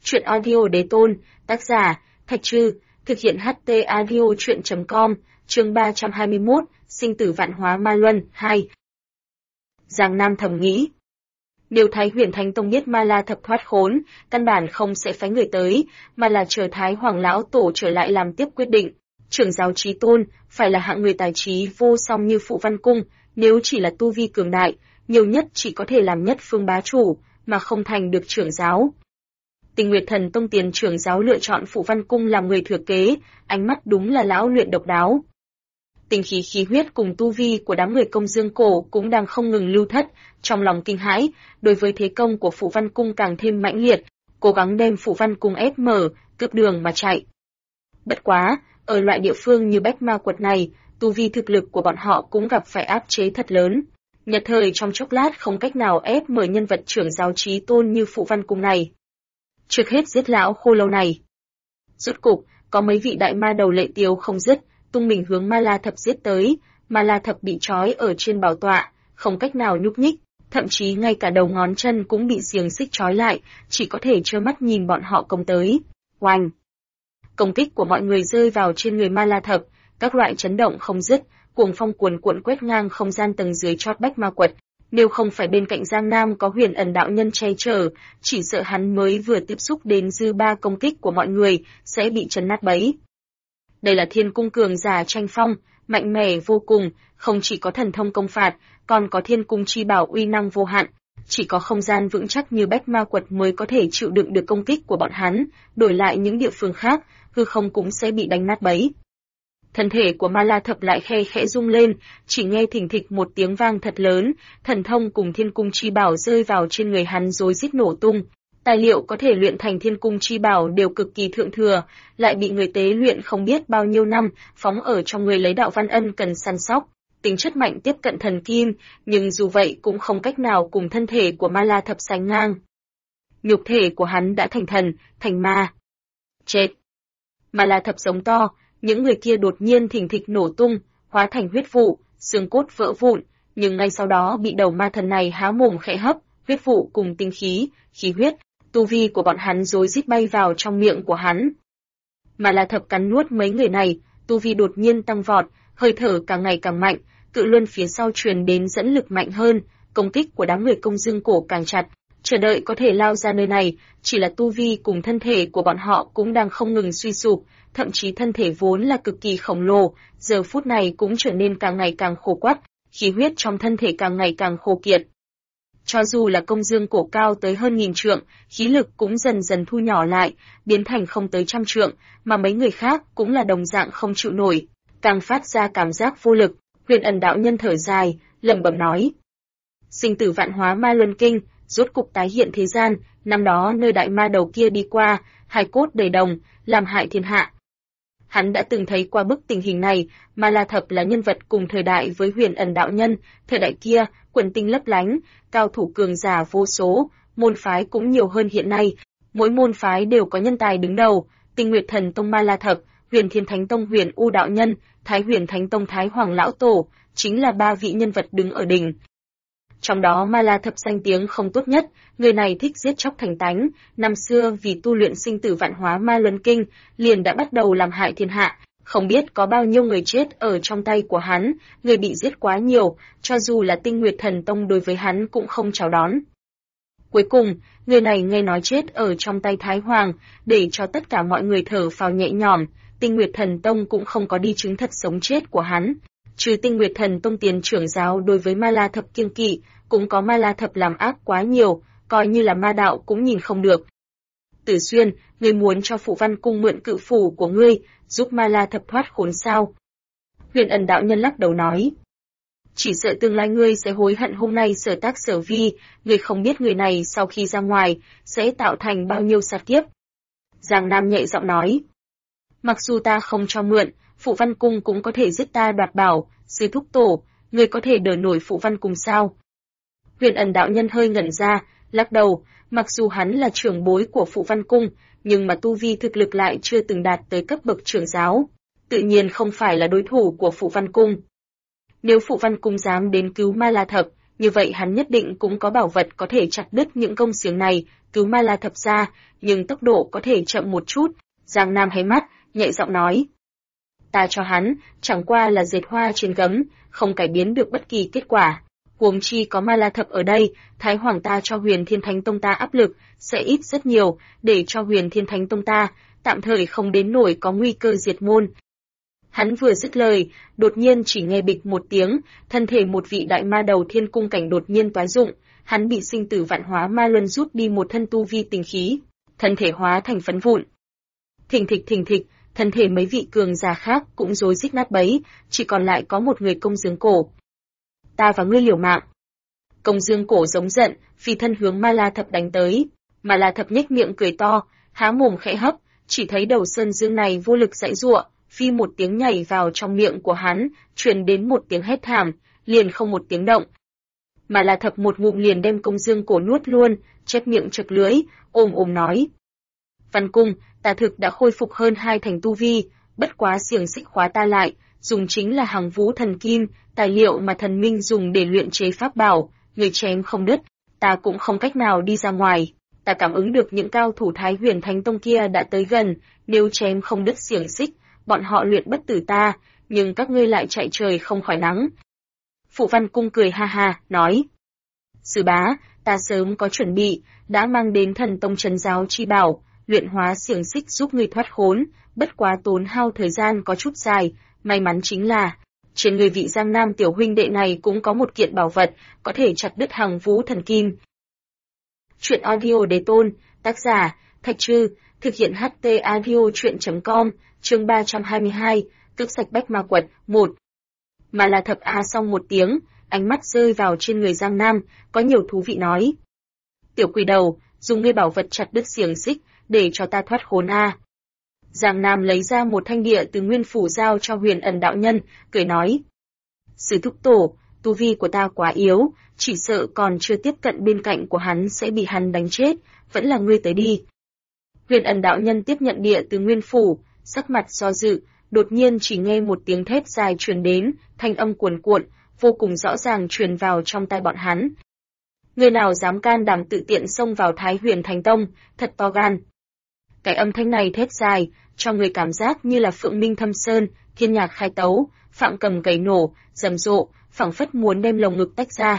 Truyện audio đế tôn, tác giả, Thạch Trư, thực hiện HT audio truyện.com, chương 321, sinh tử vạn hóa ma luân, 2. Giang Nam thầm nghĩ. Nếu Thái Huyền Thánh Tông biết Ma La Thập thoát khốn, căn bản không sẽ phái người tới, mà là chờ Thái Hoàng Lão Tổ trở lại làm tiếp quyết định. Trưởng giáo Chí Tôn, phải là hạng người tài trí vô song như Phụ Văn Cung, nếu chỉ là tu vi cường đại, nhiều nhất chỉ có thể làm nhất phương bá chủ, mà không thành được trưởng giáo. Tinh Nguyệt Thần Tông tiền trưởng giáo lựa chọn Phụ Văn Cung làm người thừa kế, ánh mắt đúng là lão luyện độc đáo. Tinh khí khí huyết cùng tu vi của đám người Công Dương Cổ cũng đang không ngừng lưu thất, trong lòng kinh hãi, đối với thế công của Phụ Văn Cung càng thêm mãnh liệt, cố gắng đem Phụ Văn Cung ép mở, cướp đường mà chạy. Bất quá, ở loại địa phương như Bách Ma Quật này, tu vi thực lực của bọn họ cũng gặp phải áp chế thật lớn. Nhất thời trong chốc lát không cách nào ép mở nhân vật trưởng giáo Chí Tôn như Phụ Văn Cung này. Trước hết giết lão khô lâu này. Rốt cục, có mấy vị đại ma đầu lệ tiếu không dứt, tung mình hướng Ma La Thập giết tới. Ma La Thập bị trói ở trên bảo tọa, không cách nào nhúc nhích, thậm chí ngay cả đầu ngón chân cũng bị xiềng xích trói lại, chỉ có thể trơ mắt nhìn bọn họ công tới. Oanh! Công kích của mọi người rơi vào trên người Ma La Thập, các loại chấn động không dứt, cuồng phong cuồn cuộn quét ngang không gian tầng dưới chót Bách Ma Quật. Nếu không phải bên cạnh Giang Nam có Huyền Ẩn đạo nhân che chở, chỉ sợ hắn mới vừa tiếp xúc đến dư ba công kích của mọi người, sẽ bị chấn nát bấy. Đây là Thiên Cung cường giả tranh phong, mạnh mẽ vô cùng, không chỉ có thần thông công phạt, còn có Thiên Cung chi bảo uy năng vô hạn. Chỉ có không gian vững chắc như Bách Ma Quật mới có thể chịu đựng được công kích của bọn hắn, đổi lại những địa phương khác, hư không cũng sẽ bị đánh nát bấy. Thân thể của Ma La Thập lại khe khẽ rung lên, chỉ nghe thình thịch một tiếng vang thật lớn, thần thông cùng Thiên Cung chi bảo rơi vào trên người hắn rối rít nổ tung. Tài liệu có thể luyện thành Thiên Cung chi bảo đều cực kỳ thượng thừa, lại bị người tế luyện không biết bao nhiêu năm, phóng ở trong người lấy đạo văn ân cần săn sóc. Tính chất mạnh tiếp cận thần kim, nhưng dù vậy cũng không cách nào cùng thân thể của Ma La Thập sánh ngang. Nhục thể của hắn đã thành thần, thành ma. Chết! Ma La Thập giống to, những người kia đột nhiên thình thịch nổ tung, hóa thành huyết vụ, xương cốt vỡ vụn, nhưng ngay sau đó bị đầu ma thần này há mồm khẽ hấp, huyết vụ cùng tinh khí, khí huyết, tu vi của bọn hắn rối rít bay vào trong miệng của hắn. Ma La Thập cắn nuốt mấy người này, tu vi đột nhiên tăng vọt, hơi thở càng ngày càng mạnh, cự luân phía sau truyền đến dẫn lực mạnh hơn, công kích của đám người Công Dương Cổ càng chặt, chờ đợi có thể lao ra nơi này, chỉ là tu vi cùng thân thể của bọn họ cũng đang không ngừng suy sụp, thậm chí thân thể vốn là cực kỳ khổng lồ, giờ phút này cũng trở nên càng ngày càng khô quắt, khí huyết trong thân thể càng ngày càng khô kiệt. Cho dù là Công Dương Cổ cao tới hơn 1000 trượng, khí lực cũng dần dần thu nhỏ lại, biến thành không tới 100 trượng, mà mấy người khác cũng là đồng dạng không chịu nổi, càng phát ra cảm giác vô lực. Huyền Ẩn đạo nhân thở dài, lẩm bẩm nói: sinh tử vạn hóa ma luân kinh, rốt cục tái hiện thế gian, năm đó nơi đại ma đầu kia đi qua, hài cốt đầy đồng, làm hại thiên hạ. Hắn đã từng thấy qua bức tình hình này, Ma La Thập là nhân vật cùng thời đại với Huyền Ẩn đạo nhân, thời đại kia, quần tinh lấp lánh, cao thủ cường giả vô số, môn phái cũng nhiều hơn hiện nay, mỗi môn phái đều có nhân tài đứng đầu, Tinh Nguyệt Thần Tông Ma La Thập, Huyền Thiên Thánh Tông Huyền U đạo nhân, Thái Huyền Thánh Tông Thái Hoàng lão tổ, chính là ba vị nhân vật đứng ở đỉnh. Trong đó Ma La Thập danh tiếng không tốt nhất, người này thích giết chóc thành tánh, năm xưa vì tu luyện sinh tử vạn hóa ma luân kinh, liền đã bắt đầu làm hại thiên hạ, không biết có bao nhiêu người chết ở trong tay của hắn, người bị giết quá nhiều, cho dù là Tinh Nguyệt Thần Tông đối với hắn cũng không chào đón. Cuối cùng, người này nghe nói chết ở trong tay Thái Hoàng, để cho tất cả mọi người thở phào nhẹ nhõm, Tinh Nguyệt Thần Tông cũng không có đi chứng thật sống chết của hắn. Trừ Tinh Nguyệt Thần Tông tiền trưởng giáo đối với Ma La Thập kiêng kỵ, cũng có Ma La Thập làm ác quá nhiều, coi như là ma đạo cũng nhìn không được. Tử Xuyên, ngươi muốn cho Phụ Văn Cung mượn cự phủ của ngươi, giúp Ma La Thập thoát khốn sao? Huyền Ẩn đạo nhân lắc đầu nói: chỉ sợ tương lai ngươi sẽ hối hận hôm nay sở tác sở vi, ngươi không biết người này sau khi ra ngoài, sẽ tạo thành bao nhiêu sát kiếp. Giang Nam nhẹ giọng nói: mặc dù ta không cho mượn, Phụ Văn Cung cũng có thể giết ta đoạt bảo, sư thúc tổ, ngươi có thể đỡ nổi Phụ Văn Cung sao? Huyền Ẩn đạo nhân hơi ngẩn ra, lắc đầu, mặc dù hắn là trưởng bối của Phụ Văn Cung, nhưng mà tu vi thực lực lại chưa từng đạt tới cấp bậc trưởng giáo, tự nhiên không phải là đối thủ của Phụ Văn Cung. Nếu Phụ Văn Cung dám đến cứu Ma La Thập, như vậy hắn nhất định cũng có bảo vật có thể chặt đứt những công xiềng này, cứu Ma La Thập ra, nhưng tốc độ có thể chậm một chút. Giang Nam hé mắt, nhẹ giọng nói. Ta cho hắn, chẳng qua là dệt hoa trên gấm, không cải biến được bất kỳ kết quả. Huống chi có Ma La Thập ở đây, Thái Hoàng ta cho Huyền Thiên Thánh Tông ta áp lực, sẽ ít rất nhiều, để cho Huyền Thiên Thánh Tông ta, tạm thời không đến nổi có nguy cơ diệt môn. Hắn vừa dứt lời, đột nhiên chỉ nghe bịch một tiếng, thân thể một vị đại ma đầu thiên cung cảnh đột nhiên toái dụng, hắn bị sinh tử vạn hóa ma luân rút đi một thân tu vi tình khí, thân thể hóa thành phấn vụn. Thình thịch, thân thể mấy vị cường giả khác cũng rối rít nát bấy, chỉ còn lại có một người Công Dương Cổ. Ta và ngươi liều mạng. Công Dương Cổ giống giận, phi thân hướng Ma La Thập đánh tới. Ma La Thập nhếch miệng cười to, há mồm khẽ hấp, chỉ thấy đầu sơn dương này vô lực giãy giụa, phi một tiếng nhảy vào trong miệng của hắn, truyền đến một tiếng hét thảm, liền không một tiếng động. Ma La Thập một ngụm liền đem Công Dương Cổ nuốt luôn, chép miệng chật lưỡi, ồm nói: Văn Cung, ta thực đã khôi phục hơn 2 thành tu vi, bất quá xiềng xích khóa ta lại, dùng chính là Hằng Vũ Thần Kim, tài liệu mà thần minh dùng để luyện chế pháp bảo, người chém không đứt, ta cũng không cách nào đi ra ngoài. Ta cảm ứng được những cao thủ Thái Huyền Thánh Tông kia đã tới gần, nếu chém không đứt xiềng xích, bọn họ luyện bất tử ta, nhưng các ngươi lại chạy trời không khỏi nắng. Phụ Văn Cung cười ha ha, nói: Sư bá, ta sớm có chuẩn bị, đã mang đến Thần Tông Trấn Giáo chi bảo, luyện hóa xiềng xích giúp ngươi thoát khốn, bất quá tốn hao thời gian có chút dài, may mắn chính là trên người vị Giang Nam tiểu huynh đệ này cũng có một kiện bảo vật, có thể chặt đứt Hằng Vũ Thần Kim. Truyện audio đề tôn, tác giả, Thạch Trư, thực hiện HT audio truyện.com, chương 322, cướp sạch bách ma quật, 1. Mà là Thập a xong một tiếng, ánh mắt rơi vào trên người Giang Nam, có nhiều thú vị nói. Tiểu quỷ đầu, dùng ngươi bảo vật chặt đứt xiềng xích, để cho ta thoát khốn a. Giang Nam lấy ra một thanh địa từ nguyên phủ giao cho Huyền Ẩn đạo nhân, cười nói. Sư thúc tổ, tu vi của ta quá yếu, chỉ sợ còn chưa tiếp cận bên cạnh của hắn sẽ bị hắn đánh chết, vẫn là ngươi tới đi. Huyền Ẩn đạo nhân tiếp nhận địa từ nguyên phủ, sắc mặt do dự, đột nhiên chỉ nghe một tiếng thét dài truyền đến, thanh âm cuồn cuộn, vô cùng rõ ràng truyền vào trong tai bọn hắn. Người nào dám can đảm tự tiện xông vào Thái Huyền Thánh Tông, thật to gan. Cái âm thanh này thét dài, cho người cảm giác như là phượng minh thâm sơn, thiên nhạc khai tấu, phạm cầm cày nổ, rầm rộ, phảng phất muốn đem lồng ngực tách ra.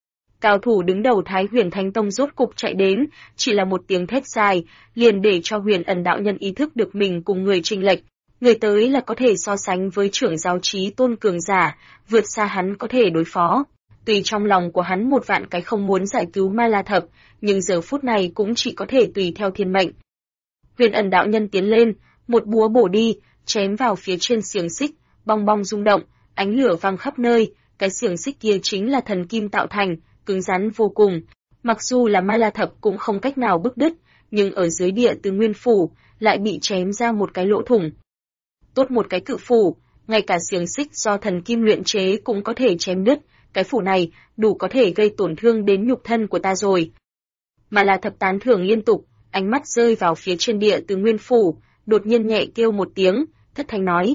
Cao thủ đứng đầu Thái Huyền Thánh Tông rốt cục chạy đến, chỉ là một tiếng thét dài, liền để cho Huyền Ẩn đạo nhân ý thức được mình cùng người chênh lệch. Người tới là có thể so sánh với trưởng giáo chí tôn cường giả, vượt xa hắn có thể đối phó. Tuy trong lòng của hắn một vạn cái không muốn giải cứu Ma La Thập, nhưng giờ phút này cũng chỉ có thể tùy theo thiên mệnh. Huyền Ẩn đạo nhân tiến lên, một búa bổ đi, chém vào phía trên xiềng xích, bong bong rung động, ánh lửa vang khắp nơi, cái xiềng xích kia chính là thần kim tạo thành, cứng rắn vô cùng. Mặc dù là Ma La Thập cũng không cách nào bứt đứt, nhưng ở dưới địa từ nguyên phủ, lại bị chém ra một cái lỗ thủng. Tốt một cái cự phủ, ngay cả xiềng xích do thần kim luyện chế cũng có thể chém đứt, cái phủ này đủ có thể gây tổn thương đến nhục thân của ta rồi. Ma La Thập tán thưởng liên tục, ánh mắt rơi vào phía trên địa từ nguyên phủ, đột nhiên nhẹ kêu một tiếng, thất thanh nói.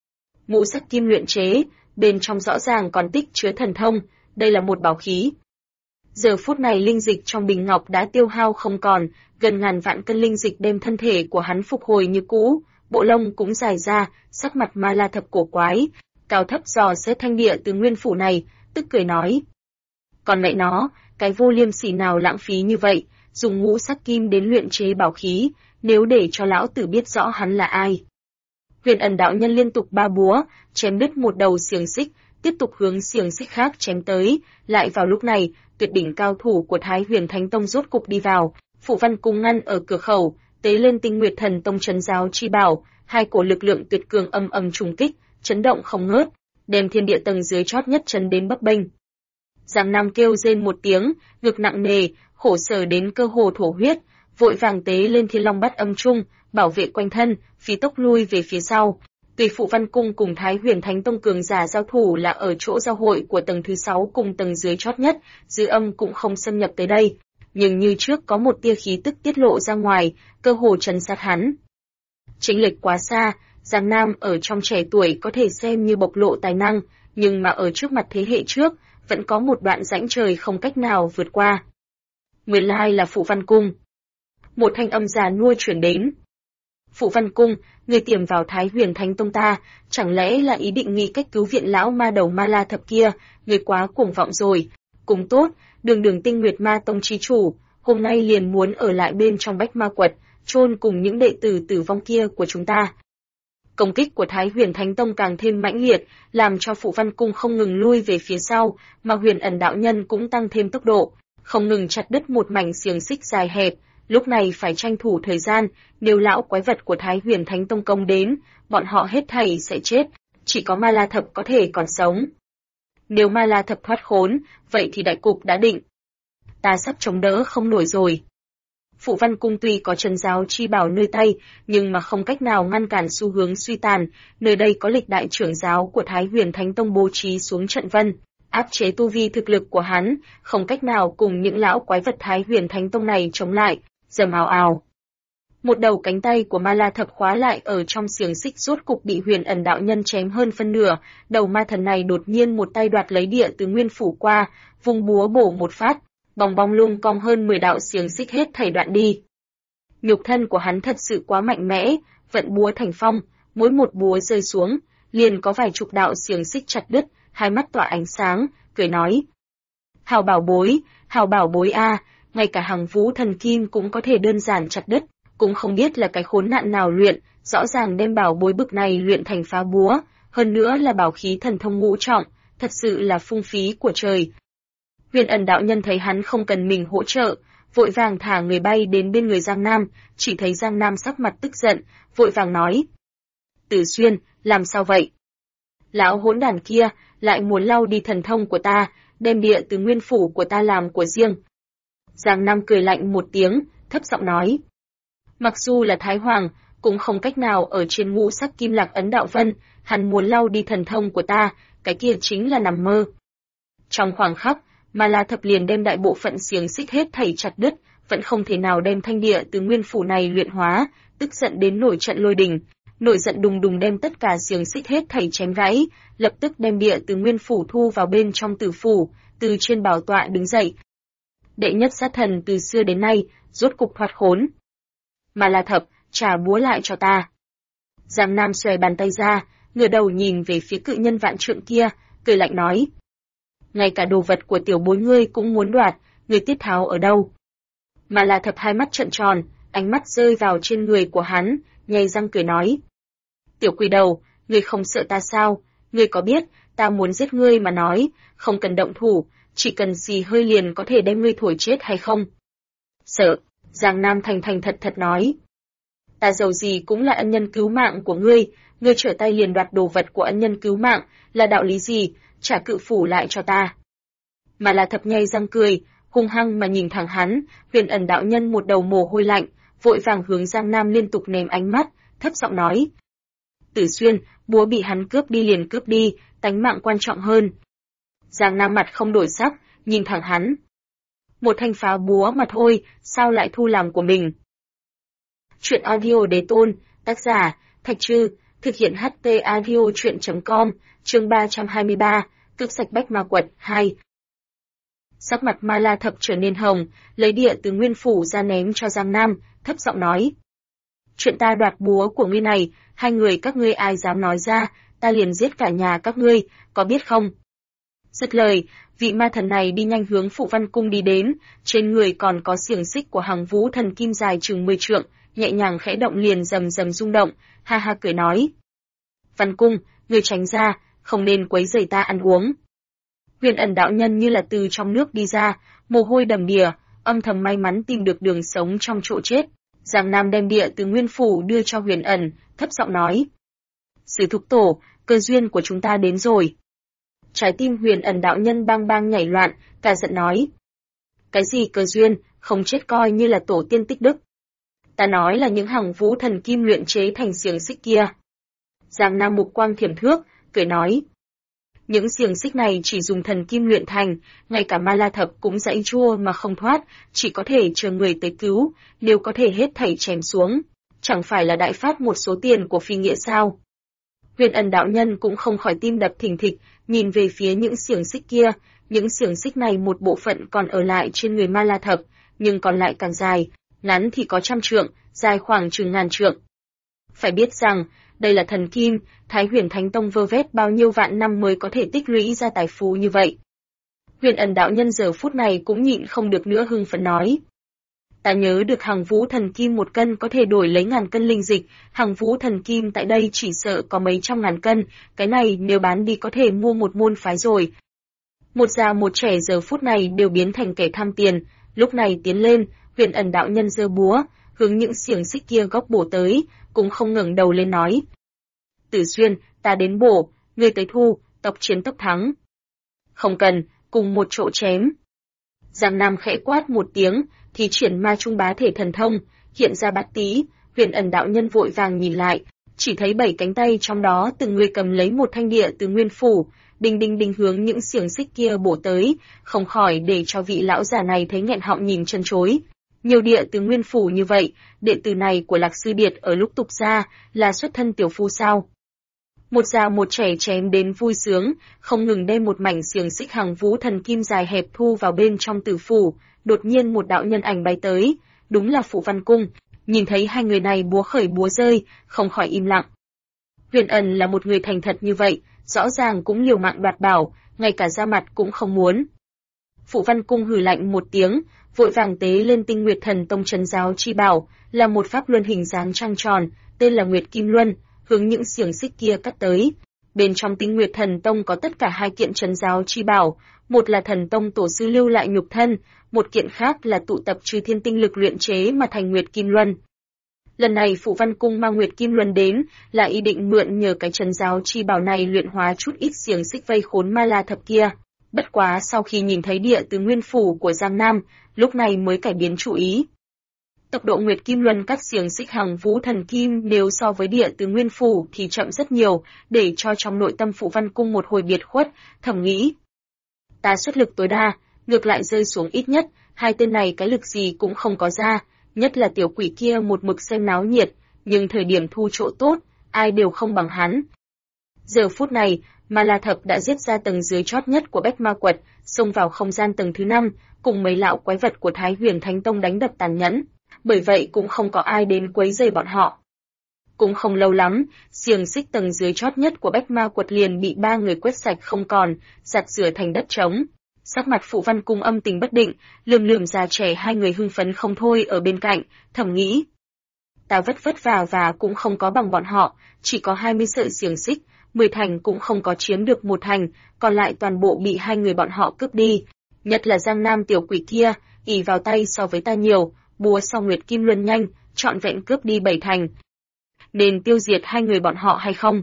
Ngũ sắc kim luyện chế, bên trong rõ ràng còn tích chứa thần thông, đây là một bảo khí. Giờ phút này linh dịch trong bình ngọc đã tiêu hao không còn, gần ngàn vạn cân linh dịch đem thân thể của hắn phục hồi như cũ, bộ lông cũng dài ra, sắc mặt Ma La Thập cổ quái, cao thấp dò xét thanh địa từ nguyên phủ này, tức cười nói. Còn mẹ nó, cái vô liêm sỉ nào lãng phí như vậy, dùng ngũ sắc kim đến luyện chế bảo khí, nếu để cho lão tử biết rõ hắn là ai. Huyền Ẩn đạo nhân liên tục ba búa, chém đứt một đầu xiềng xích, tiếp tục hướng xiềng xích khác chém tới, lại vào lúc này, tuyệt đỉnh cao thủ của Thái Huyền Thánh Tông rốt cục đi vào, Phụ Văn Cung ngăn ở cửa khẩu, tế lên Tinh Nguyệt Thần Tông trấn giáo chi bảo, hai cổ lực lượng tuyệt cường âm ầm trùng kích, chấn động không ngớt, đem thiên địa tầng dưới chót nhất chấn đến bấp bênh. Giang Nam kêu rên một tiếng, ngực nặng nề, khổ sở đến cơ hồ thổ huyết, vội vàng tế lên Thiên Long Bát Âm Trung, bảo vệ quanh thân, phi tốc lui về phía sau. Tùy Phụ Văn Cung cùng Thái Huyền Thánh Tông cường giả giao thủ là ở chỗ giao hội của tầng thứ 6 cùng tầng dưới chót nhất, dư âm cũng không xâm nhập tới đây, nhưng như trước có một tia khí tức tiết lộ ra ngoài, cơ hồ trấn sát hắn. Chênh lệch quá xa, Giang Nam ở trong trẻ tuổi có thể xem như bộc lộ tài năng, nhưng mà ở trước mặt thế hệ trước, vẫn có một đoạn rãnh trời không cách nào vượt qua. Nguyên lai là Phụ Văn Cung. Một thanh âm già nua truyền đến. Phụ Văn Cung, người tiềm vào Thái Huyền Thánh Tông ta, chẳng lẽ là ý định nghĩ cách cứu viện lão ma đầu Ma La Thập kia, người quá cuồng vọng rồi. Cũng tốt, đường Tinh Nguyệt Ma Tông chi chủ, hôm nay liền muốn ở lại bên trong Bách Ma Quật, chôn cùng những đệ tử tử vong kia của chúng ta. Công kích của Thái Huyền Thánh Tông càng thêm mãnh liệt, làm cho Phụ Văn Cung không ngừng lui về phía sau, mà Huyền Ẩn đạo nhân cũng tăng thêm tốc độ, không ngừng chặt đứt một mảnh xiềng xích dài hẹp. Lúc này phải tranh thủ thời gian, nếu lão quái vật của Thái Huyền Thánh Tông công đến, bọn họ hết thảy sẽ chết, chỉ có Ma La Thập có thể còn sống. Nếu Ma La Thập thoát khốn, vậy thì đại cục đã định. Ta sắp chống đỡ không nổi rồi. Phụ Văn Cung tuy có trấn giáo chi bảo nơi tay, nhưng mà không cách nào ngăn cản xu hướng suy tàn, nơi đây có lịch đại trưởng giáo của Thái Huyền Thánh Tông bố trí xuống trận vân, áp chế tu vi thực lực của hắn, không cách nào cùng những lão quái vật Thái Huyền Thánh Tông này chống lại. Rầm ào ào. Một đầu cánh tay của Ma La Thập khóa lại ở trong xiềng xích rốt cục bị Huyền Ẩn đạo nhân chém hơn phân nửa, đầu ma thần này đột nhiên một tay đoạt lấy địa từ nguyên phủ qua, vung búa bổ một phát, bong bong lung cong hơn 10 đạo xiềng xích hết thảy đoạn đi. Nhục thân của hắn thật sự quá mạnh mẽ, vận búa thành phong, mỗi một búa rơi xuống, liền có vài chục đạo xiềng xích chặt đứt, hai mắt tỏa ánh sáng, cười nói: hào bảo bối a, ngay cả Hằng Vũ Thần Kim cũng có thể đơn giản chặt đứt, cũng không biết là cái khốn nạn nào luyện, rõ ràng đem bảo bối bực này luyện thành phá búa, hơn nữa là bảo khí thần thông ngũ trọng, thật sự là phung phí của trời. Huyền Ẩn đạo nhân thấy hắn không cần mình hỗ trợ, vội vàng thả người bay đến bên người Giang Nam, chỉ thấy Giang Nam sắc mặt tức giận, vội vàng nói: Tử Xuyên, làm sao vậy? Lão hỗn đản kia lại muốn lau đi thần thông của ta, đem địa từ nguyên phủ của ta làm của riêng. Giang Nam cười lạnh một tiếng, thấp giọng nói: mặc dù là Thái Hoàng, cũng không cách nào ở trên ngũ sắc kim lạc ấn đạo vân, hắn muốn lau đi thần thông của ta, cái kia chính là nằm mơ. Trong khoảng khắc, Ma La Thập liền đem đại bộ phận xiềng xích hết thảy chặt đứt, vẫn không thể nào đem thanh địa từ nguyên phủ này luyện hóa, tức giận đến nổi trận lôi đình, nổi giận đùng đùng đem tất cả xiềng xích hết thảy chém gãy, lập tức đem địa từ nguyên phủ thu vào bên trong tử phủ, từ trên bảo tọa đứng dậy. Đệ nhất sát thần từ xưa đến nay, rốt cục thoát khốn. Ma La Thập, trả búa lại cho ta. Giang Nam xòe bàn tay ra, ngửa đầu nhìn về phía cự nhân vạn trượng kia, cười lạnh nói: ngay cả đồ vật của tiểu bối ngươi cũng muốn đoạt, ngươi tiết tháo ở đâu? Ma La Thập hai mắt trợn tròn, ánh mắt rơi vào trên người của hắn, nhai răng cười nói: tiểu quỷ đầu, ngươi không sợ ta sao? Ngươi có biết, ta muốn giết ngươi mà nói, không cần động thủ, chỉ cần xì hơi liền có thể đem ngươi thổi chết hay không? Sợ, Giang Nam thành thật nói: ta dầu gì cũng là ân nhân cứu mạng của ngươi trở tay liền đoạt đồ vật của ân nhân cứu mạng, là đạo lý gì? Trả cự phủ lại cho ta. Mà là Thập nhai răng cười, hung hăng mà nhìn thẳng hắn, Huyền Ẩn đạo nhân một đầu mồ hôi lạnh, vội vàng hướng Giang Nam liên tục ném ánh mắt, thấp giọng nói: Tử Xuyên, búa bị hắn cướp đi liền cướp đi, tánh mạng quan trọng hơn. Giang Nam mặt không đổi sắc, nhìn thẳng hắn. Một thanh phá búa mà thôi, sao lại thu làm của mình? Chuyện audio đế tôn, tác giả, Thạch Trư, thực hiện HT audio chuyện.com, chương 323, cướp sạch Bách Ma Quật 2. Sắc mặt Ma La Thập trở nên hồng, lấy địa từ nguyên phủ ra ném cho Giang Nam, thấp giọng nói: chuyện ta đoạt búa của ngươi này, hai người các ngươi ai dám nói ra, ta liền giết cả nhà các ngươi, có biết không? Dứt lời, vị ma thần này đi nhanh hướng Phụ Văn Cung đi đến, trên người còn có xiềng xích của Hằng Vũ Thần Kim dài chừng 10 trượng, nhẹ nhàng khẽ động liền rầm rầm rung động, ha ha cười nói: Văn Cung, ngươi tránh ra, không nên quấy rầy ta ăn uống. Huyền Ẩn đạo nhân như là từ trong nước đi ra, mồ hôi đầm đìa, âm thầm may mắn tìm được đường sống trong chỗ chết. Giang Nam đem địa từ nguyên phủ đưa cho Huyền Ẩn, thấp giọng nói: Sử thúc tổ, cơ duyên của chúng ta đến rồi. Trái tim Huyền Ẩn đạo nhân bang bang nhảy loạn, cả giận nói: cái gì cơ duyên, không chết coi như là tổ tiên tích đức. Ta nói là những Hằng Vũ Thần Kim luyện chế thành xiềng xích kia. Giang Nam mục quang thiểm thước, cười nói: những xiềng xích này chỉ dùng thần kim luyện thành, ngay cả Ma La Thập cũng giãy chua mà không thoát, chỉ có thể chờ người tới cứu, nếu có thể hết thảy chém xuống, chẳng phải là đại phát một số tiền của phi nghĩa sao? Huyền Ẩn đạo nhân cũng không khỏi tim đập thình thịch, nhìn về phía những xiềng xích kia, Những xiềng xích này một bộ phận còn ở lại trên người Ma La Thập, nhưng còn lại càng dài, ngắn thì có 100 trượng, dài khoảng chừng 1000 trượng. Phải biết rằng, đây là thần kim, Thái Huyền Thánh Tông vơ vét bao nhiêu vạn năm mới có thể tích lũy ra tài phú như vậy. Huyền Ẩn đạo nhân giờ phút này cũng nhịn không được nữa hưng phấn nói. Ta nhớ được Hằng Vũ thần kim 1 cân có thể đổi lấy 1000 cân linh dịch, Hằng Vũ thần kim tại đây chỉ sợ có mấy trăm ngàn cân, cái này nếu bán đi có thể mua một môn phái rồi. Một già một trẻ giờ phút này đều biến thành kẻ tham tiền, lúc này tiến lên, Huyền Ẩn đạo nhân giơ búa, hướng những xiềng xích kia góc bổ tới, cũng không ngẩng đầu lên nói. Tử Xuyên, ta đến bổ, ngươi tới thu, tộc chiến tốc thắng. Không cần, cùng một chỗ chém. Giang Nam khẽ quát một tiếng, thì triển ma trung bá thể thần thông, hiện ra bát tí, Huyền Ẩn đạo nhân vội vàng nhìn lại, chỉ thấy 7 cánh tay trong đó từng người cầm lấy một thanh địa từ nguyên phủ, đinh đinh đinh hướng những xiềng xích kia bổ tới, không khỏi để cho vị lão già này thấy nghẹn họng nhìn chân chối. Nhiều địa từ nguyên phủ như vậy, đệ tử này của Lạc Sư Điệt ở lúc tục gia là xuất thân tiểu phu sao? Một già một trẻ chém đến vui sướng, không ngừng đem một mảnh xiềng xích Hằng Vũ thần kim dài hẹp thu vào bên trong tử phủ, đột nhiên một đạo nhân ảnh bay tới, đúng là Phụ Văn Cung, nhìn thấy hai người này búa khởi búa rơi, không khỏi im lặng. Huyền Ẩn là một người thành thật như vậy, rõ ràng cũng liều mạng đoạt bảo, ngay cả ra mặt cũng không muốn. Phụ Văn Cung hừ lạnh một tiếng, vội vàng tế lên Tinh Nguyệt Thần Tông trấn giáo chi bảo, là một pháp luân hình dáng trăng tròn, tên là Nguyệt Kim Luân, hướng những xiềng xích kia cắt tới. Bên trong Tinh Nguyệt Thần Tông có tất cả 2 kiện trấn giáo chi bảo, một là Thần Tông tổ sư lưu lại nhục thân, một kiện khác là tụ tập chư thiên tinh lực luyện chế mà thành Nguyệt Kim Luân. Lần này Phụ Văn Cung mang Nguyệt Kim Luân đến, là ý định mượn nhờ cái trấn giáo chi bảo này luyện hóa chút ít xiềng xích vây khốn Ma La Thập kia. Bất quá sau khi nhìn thấy địa từ nguyên phủ của Giang Nam, lúc này mới cải biến chủ ý. Tốc độ Nguyệt Kim Luân cắt xiềng xích Hằng Vũ thần kim nếu so với địa từ nguyên phủ thì chậm rất nhiều, để cho trong nội tâm Phụ Văn Cung một hồi biệt khuất, thầm nghĩ. Ta xuất lực tối đa, ngược lại rơi xuống ít nhất, 2 tên này cái lực gì cũng không có ra, nhất là tiểu quỷ kia một mực xem náo nhiệt, nhưng thời điểm thu chỗ tốt, ai đều không bằng hắn. Giờ phút này, Ma La Thập đã giết ra tầng dưới chót nhất của Bách Ma Quật, xông vào không gian tầng thứ 5, cùng mấy lão quái vật của Thái Huyền Thánh Tông đánh đập tàn nhẫn, bởi vậy cũng không có ai đến quấy rầy bọn họ. Cũng không lâu lắm, xiềng xích tầng dưới chót nhất của Bách Ma Quật liền bị 3 người quét sạch không còn, giặt rửa thành đất trống. Sắc mặt Phụ Văn Cung âm tình bất định, lườm già trẻ 2 người hưng phấn không thôi ở bên cạnh, thầm nghĩ. Ta vất vả và cũng không có bằng bọn họ, chỉ có 20 sợi xiềng xích, 10 thành cũng không có chiếm được 1 thành, còn lại toàn bộ bị 2 người bọn họ cướp đi. Nhất là Giang Nam tiểu quỷ kia, ỷ vào tay so với ta nhiều, búa sau Nguyệt Kim Luân nhanh, trọn vẹn cướp đi 7 thành. Nên tiêu diệt 2 người bọn họ hay không?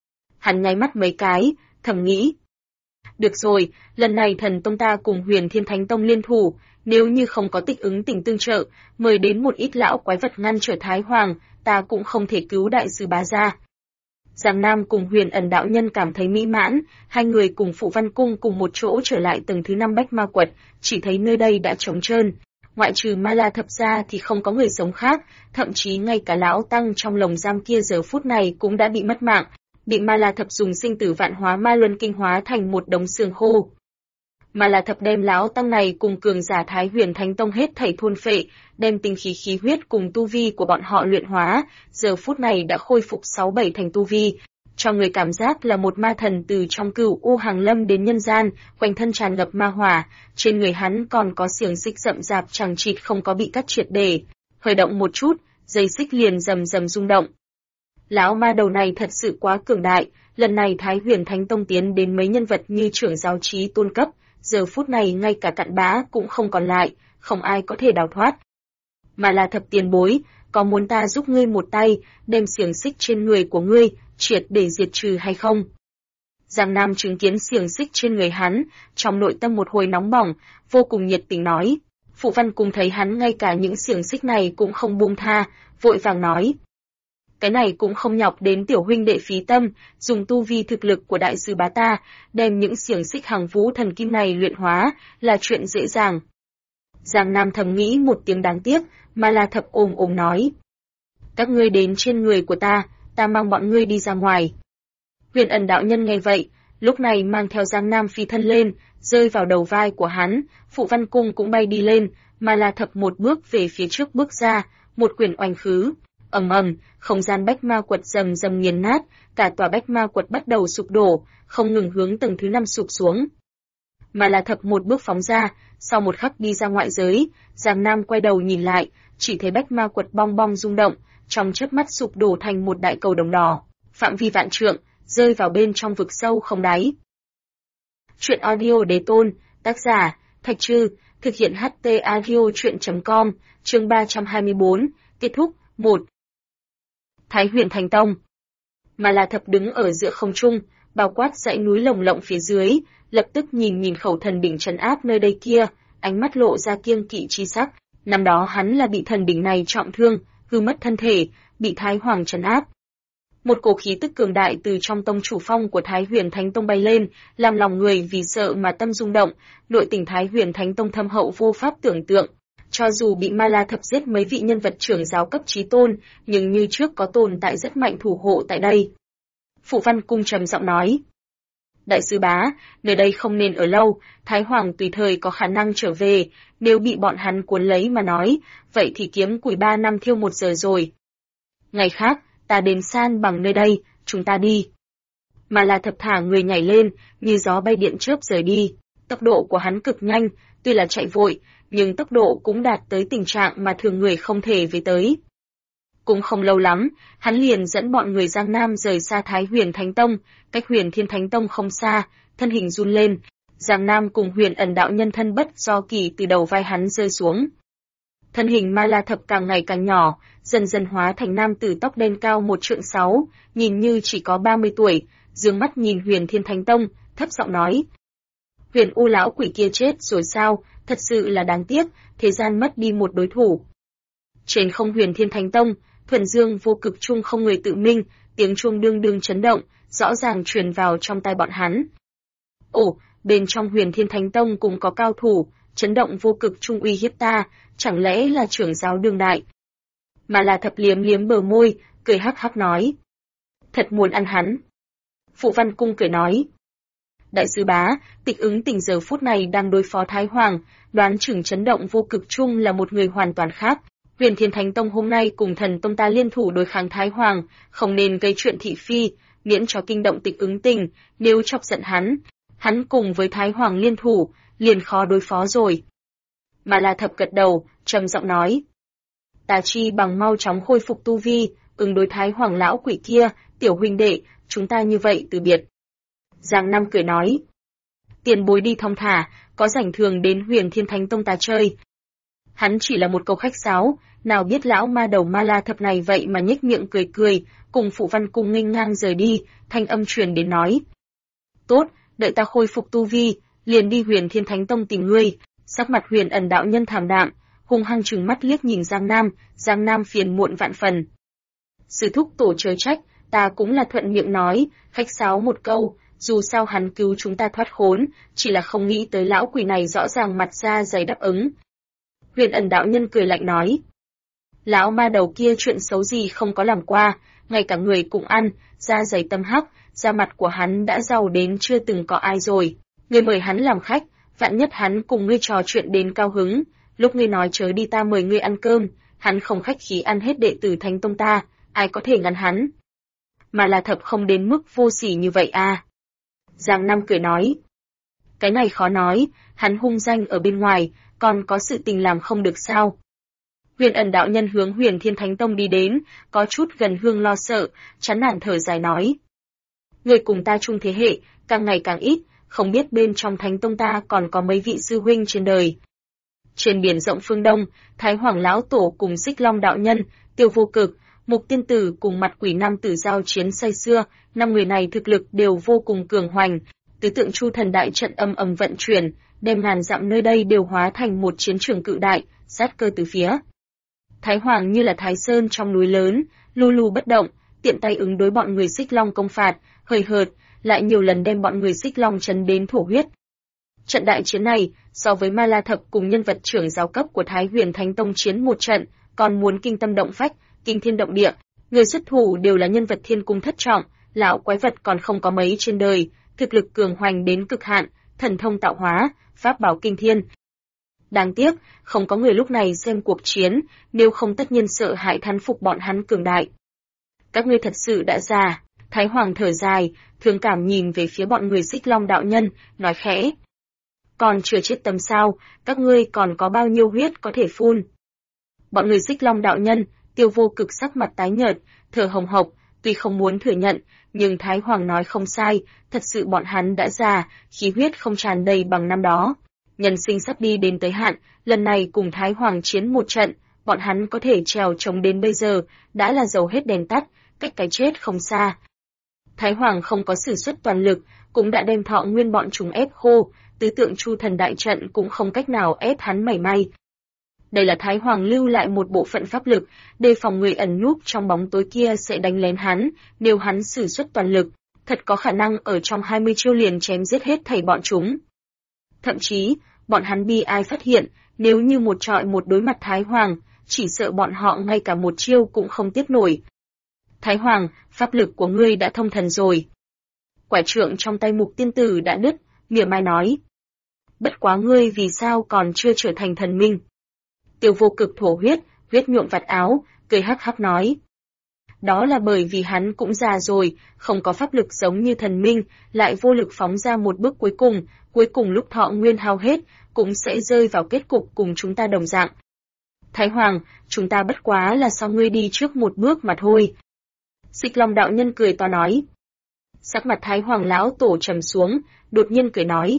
Hắn nháy mắt mấy cái, thầm nghĩ. Được rồi, lần này Thần Tông ta cùng Huyền Thiên Thánh Tông liên thủ, nếu như không có Tích Ứng Tỉnh tương trợ, mời đến một ít lão quái vật ngăn trở Thái Hoàng, ta cũng không thể cứu đại sư bá gia. Giang Nam cùng Huyền Ẩn đạo nhân cảm thấy mỹ mãn, 2 người cùng Phụ Văn Cung cùng một chỗ trở lại tầng thứ 5 Bách Ma Quật, chỉ thấy nơi đây đã trống trơn. Ngoại trừ Ma La Thập ra thì không có người sống khác, thậm chí ngay cả lão tăng trong lồng giam kia giờ phút này cũng đã bị mất mạng, bị Ma La Thập dùng sinh tử vạn hóa ma luân kinh hóa thành một đống xương khô. Ma La Thập đem lão tăng này cùng cường giả Thái Huyền Thánh Tông hết thảy thôn phệ, đem tinh khí khí huyết cùng tu vi của bọn họ luyện hóa, giờ phút này đã khôi phục 6-7 thành tu vi, cho người cảm giác là một ma thần từ trong Cửu U hàng lâm đến nhân gian, quanh thân tràn ngập ma hỏa, trên người hắn còn có xiềng xích rậm rạp chằng chịt không có bị cắt triệt để, hơi động một chút, dây xích liền rầm rầm rung động. Lão ma đầu này thật sự quá cường đại, lần này Thái Huyền Thánh Tông tiến đến mấy nhân vật như trưởng giáo trí tôn cấp, giờ phút này ngay cả cặn bã cũng không còn lại, không ai có thể đào thoát. Mà là Thập tiền bối, có muốn ta giúp ngươi một tay, đem xiềng xích trên người của ngươi, triệt để diệt trừ hay không? Giang Nam chứng kiến xiềng xích trên người hắn, trong nội tâm một hồi nóng bỏng, vô cùng nhiệt tình nói. Phụ Văn cùng thấy hắn ngay cả những xiềng xích này cũng không buông tha, vội vàng nói. Cái này cũng không nhọc đến tiểu huynh đệ phí tâm, dùng tu vi thực lực của đại sư bá ta, đem những xiềng xích Hằng Vũ thần kim này luyện hóa, là chuyện dễ dàng. Giang Nam thầm nghĩ một tiếng đáng tiếc, mà là Thập ồm nói. Các ngươi đến trên người của ta mang bọn ngươi đi ra ngoài. Huyền Ẩn đạo nhân nghe vậy, lúc này mang theo Giang Nam phi thân lên, rơi vào đầu vai của hắn, Phụ Văn Cung cũng bay đi lên, mà La Thập một bước về phía trước bước ra, một quyền oanh khứ. Ầm ầm, không gian bách ma quật rầm rầm nghiền nát, cả tòa bách ma quật bắt đầu sụp đổ, không ngừng hướng tầng thứ 5 sụp xuống. Mà La Thập một bước phóng ra, sau một khắc đi ra ngoại giới, Giang Nam quay đầu nhìn lại, chỉ thấy bách ma quật bong bong rung động, trong chớp mắt sụp đổ thành một đại cầu đồng đỏ, phạm vi vạn trượng, rơi vào bên trong vực sâu không đáy. Truyện audio Đế Tôn, tác giả Thạch Trư, thực hiện HT Audio Truyện.com, chương 324, kết thúc, 1. Thái Huyền Thánh Tông. Mà La Thập đứng ở giữa không trung, bao quát dãy núi lồng lộng phía dưới, lập tức nhìn khẩu thần đỉnh trấn áp nơi đây kia, ánh mắt lộ ra kiêng kỵ chi sắc. Năm đó hắn là bị thần đỉnh này trọng thương, hư mất thân thể, bị Thái Hoàng trấn áp. Một cổ khí tức cường đại từ trong tông chủ phong của Thái Huyền Thánh Tông bay lên, làm lòng người vì sợ mà tâm rung động, nội tình Thái Huyền Thánh Tông thâm hậu vô pháp tưởng tượng. Cho dù bị Ma La Thập giết mấy vị nhân vật trưởng giáo cấp chí tôn, nhưng như trước có tồn tại rất mạnh thủ hộ tại đây. Phụ Văn Cung trầm giọng nói. Đại sư bá, nơi đây không nên ở lâu, Thái Hoàng tùy thời có khả năng trở về, nếu bị bọn hắn cuốn lấy mà nói, vậy thì kiếm củi 3 năm thiêu 1 giờ rồi. Ngày khác, ta đến san bằng nơi đây, chúng ta đi. Mà La Thập thả người nhảy lên, như gió bay điện chớp rời đi. Tốc độ của hắn cực nhanh, tuy là chạy vội, nhưng tốc độ cũng đạt tới tình trạng mà thường người không thể về tới. Cũng không lâu lắm, hắn liền dẫn bọn người Giang Nam rời xa Thái Huyền Thánh Tông, cách Huyền Thiên Thánh Tông không xa, thân hình run lên. Giang Nam cùng Huyền Ẩn đạo nhân thân bất do kỳ từ đầu vai hắn rơi xuống. Thân hình Ma La Thập càng ngày càng nhỏ, dần dần hóa thành nam tử tóc đen cao 1,6 trượng, nhìn như chỉ có 30 tuổi, dương mắt nhìn Huyền Thiên Thánh Tông, thấp giọng nói. Huyền U lão quỷ kia chết rồi sao, thật sự là đáng tiếc, thế gian mất đi một đối thủ. Trên không Huyền Thiên Thánh Tông, thuần dương vô cực trung không người tự minh, tiếng chuông đương đương chấn động, rõ ràng truyền vào trong tai bọn hắn. Ồ, bên trong Huyền Thiên Thánh Tông cũng có cao thủ, chấn động vô cực trung uy hiếp ta, chẳng lẽ là trưởng giáo đương đại? Mà La Thập liếm liếm bờ môi, cười hắc hắc nói. Thật muốn ăn hắn. Phụ Văn Cung cười nói. Đại sư bá, Tịch Ứng Tình giờ phút này đang đối phó Thái Hoàng, đoán chừng chấn động vô cực trung là một người hoàn toàn khác. Huyền Thiên Thánh Tông hôm nay cùng Thần Tông ta liên thủ đối kháng Thái Hoàng, không nên gây chuyện thị phi, miễn cho kinh động Tịch Ứng Tình, nếu chọc giận hắn cùng với Thái Hoàng liên thủ, liền khó đối phó rồi. Mà La Thập gật đầu, trầm giọng nói. Ta chi bằng mau chóng khôi phục tu vi, ứng đối Thái Hoàng lão quỷ kia, tiểu huynh đệ, chúng ta như vậy từ biệt. Giang Nam cười nói. Tiền bối đi thong thả, có rảnh thường đến Huyền Thiên Thánh Tông ta chơi. Hắn chỉ là một câu khách sáo, nào biết lão ma đầu Ma La Thập này vậy mà nhếch miệng cười, cùng Phụ Văn Cung nghênh ngang rời đi, thanh âm truyền đến nói. Tốt, đợi ta khôi phục tu vi, liền đi Huyền Thiên Thánh Tông tìm ngươi. Sắc mặt Huyền Ẩn đạo nhân thảm đạm, hung hăng trừng mắt liếc nhìn Giang Nam phiền muộn vạn phần. Sư thúc tổ chớ trách, ta cũng là thuận miệng nói, khách sáo một câu, dù sao hắn cứu chúng ta thoát khốn, chỉ là không nghĩ tới lão quỷ này rõ ràng mặt ra dày đáp ứng. Huyền Ẩn đạo nhân cười lạnh nói. Lão ma đầu kia chuyện xấu gì không có làm qua, ngay cả người cũng ăn, da dày tâm hắc, da mặt của hắn đã giàu đến chưa từng có ai rồi. Ngươi mời hắn làm khách, vạn nhất hắn cùng ngươi trò chuyện đến cao hứng, lúc ngươi nói chớ đi ta mời ngươi ăn cơm, hắn không khách khí ăn hết đệ tử Thánh Tông ta, ai có thể ngăn hắn. Mà La Thập không đến mức vô sỉ như vậy à. Giang Nam cười nói. Cái này khó nói, hắn hung danh ở bên ngoài, còn có sự tình làm không được sao. Huyền Ẩn đạo nhân hướng Huyền Thiên Thánh Tông đi đến, có chút gần hương lo sợ, chán nản thở dài nói. Người cùng ta chung thế hệ, càng ngày càng ít, không biết bên trong Thánh Tông ta còn có mấy vị sư huynh trên đời. Trên biển rộng phương Đông, Thái Hoàng lão tổ cùng Xích Long đạo nhân, Tiêu Vô Cực, Mục Tiên tử cùng Mặt Quỷ nam tử giao chiến say xưa, 5 người này thực lực đều vô cùng cường hoành, tứ tượng Chu Thần đại trận âm ầm vận chuyển, đem ngàn dặm nơi đây đều hóa thành một chiến trường cự đại, sát cơ từ phía. Thái Hoàng như là Thái Sơn trong núi lớn, lu lu bất động, tiện tay ứng đối bọn người Xích Long công phạt, hời hợt, lại nhiều lần đem bọn người Xích Long chấn đến thổ huyết. Trận đại chiến này, so với Ma La Thập cùng nhân vật trưởng giáo cấp của Thái Huyền Thánh Tông chiến một trận, còn muốn kinh tâm động phách, kinh thiên động địa, người xuất thủ đều là nhân vật thiên cung thất trọng, lão quái vật còn không có mấy trên đời, thực lực cường hoành đến cực hạn, thần thông tạo hóa, pháp bảo kinh thiên. Đáng tiếc, không có người lúc này xem cuộc chiến, nếu không tất nhiên sợ hãi thán phục bọn hắn cường đại. Các ngươi thật sự đã già, Thái Hoàng thở dài, thương cảm nhìn về phía bọn người Xích Long đạo nhân, nói khẽ. Còn chưa chết tâm sao, các ngươi còn có bao nhiêu huyết có thể phun. Bọn người Xích Long đạo nhân, Tiêu Vô Cực sắc mặt tái nhợt, thở hồng hộc, tuy không muốn thừa nhận, nhưng Thái Hoàng nói không sai, thật sự bọn hắn đã già, khí huyết không tràn đầy bằng năm đó. Nhân sinh sắp đi đến tới hạn, lần này cùng Thái Hoàng chiến một trận, bọn hắn có thể trèo chống đến bây giờ, đã là dầu hết đèn tắt, cách cái chết không xa. Thái Hoàng không có sử xuất toàn lực, cũng đã đem Thọ Nguyên bọn chúng ép khô, tứ tượng Chu Thần đại trận cũng không cách nào ép hắn mảy may. Đây là Thái Hoàng lưu lại một bộ phận pháp lực, đề phòng người ẩn núp trong bóng tối kia sẽ đánh lén hắn, nếu hắn sử xuất toàn lực, thật có khả năng ở trong 20 chiêu liền chém giết hết thảy bọn chúng. Thậm chí, bọn hắn bi ai phát hiện, nếu như một trọi một đối mặt Thái Hoàng, chỉ sợ bọn họ ngay cả một chiêu cũng không tiếp nổi. Thái Hoàng, pháp lực của ngươi đã thông thần rồi. Quả trượng trong tay Mục Tiên Tử đã nứt, mỉa mai nói. Bất quá ngươi vì sao còn chưa trở thành thần minh? Tiêu Vô Cực thổ huyết, huyết nhuộm vạt áo, cười hắc hắc nói. Đó là bởi vì hắn cũng già rồi, không có pháp lực giống như thần minh, lại vô lực phóng ra một bước cuối cùng lúc thọ nguyên hao hết, cũng sẽ rơi vào kết cục cùng chúng ta đồng dạng. Thái Hoàng, chúng ta bất quá là sao ngươi đi trước một bước mà thôi. Xích Long đạo nhân cười to nói. Sắc mặt Thái Hoàng lão tổ trầm xuống, đột nhiên cười nói.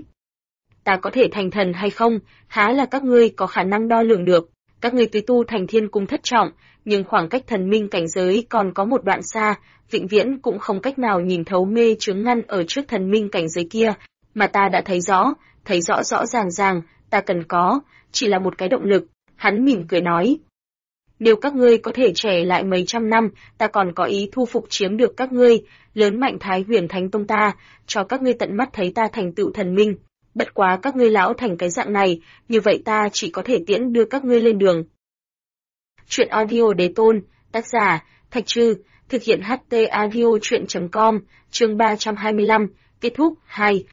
Ta có thể thành thần hay không, há là các ngươi có khả năng đo lường được. Các ngươi tuy tu thành thiên cung thất trọng, nhưng khoảng cách thần minh cảnh giới còn có một đoạn xa, vĩnh viễn cũng không cách nào nhìn thấu mê chướng ngăn ở trước thần minh cảnh giới kia, mà ta đã thấy rõ rõ ràng, ta cần có, chỉ là một cái động lực, hắn mỉm cười nói. Nếu các ngươi có thể trẻ lại mấy trăm năm, ta còn có ý thu phục chiếm được các ngươi, lớn mạnh Thái Huyền Thánh Tông ta, cho các ngươi tận mắt thấy ta thành tựu thần minh. Bất quá các ngươi lão thành cái dạng này, như vậy ta chỉ có thể tiễn đưa các ngươi lên đường. Chuyện audio Đế Tôn, tác giả, Thạch Trư, thực hiện HT audio chuyện.com, chương 325, kết thúc, 2.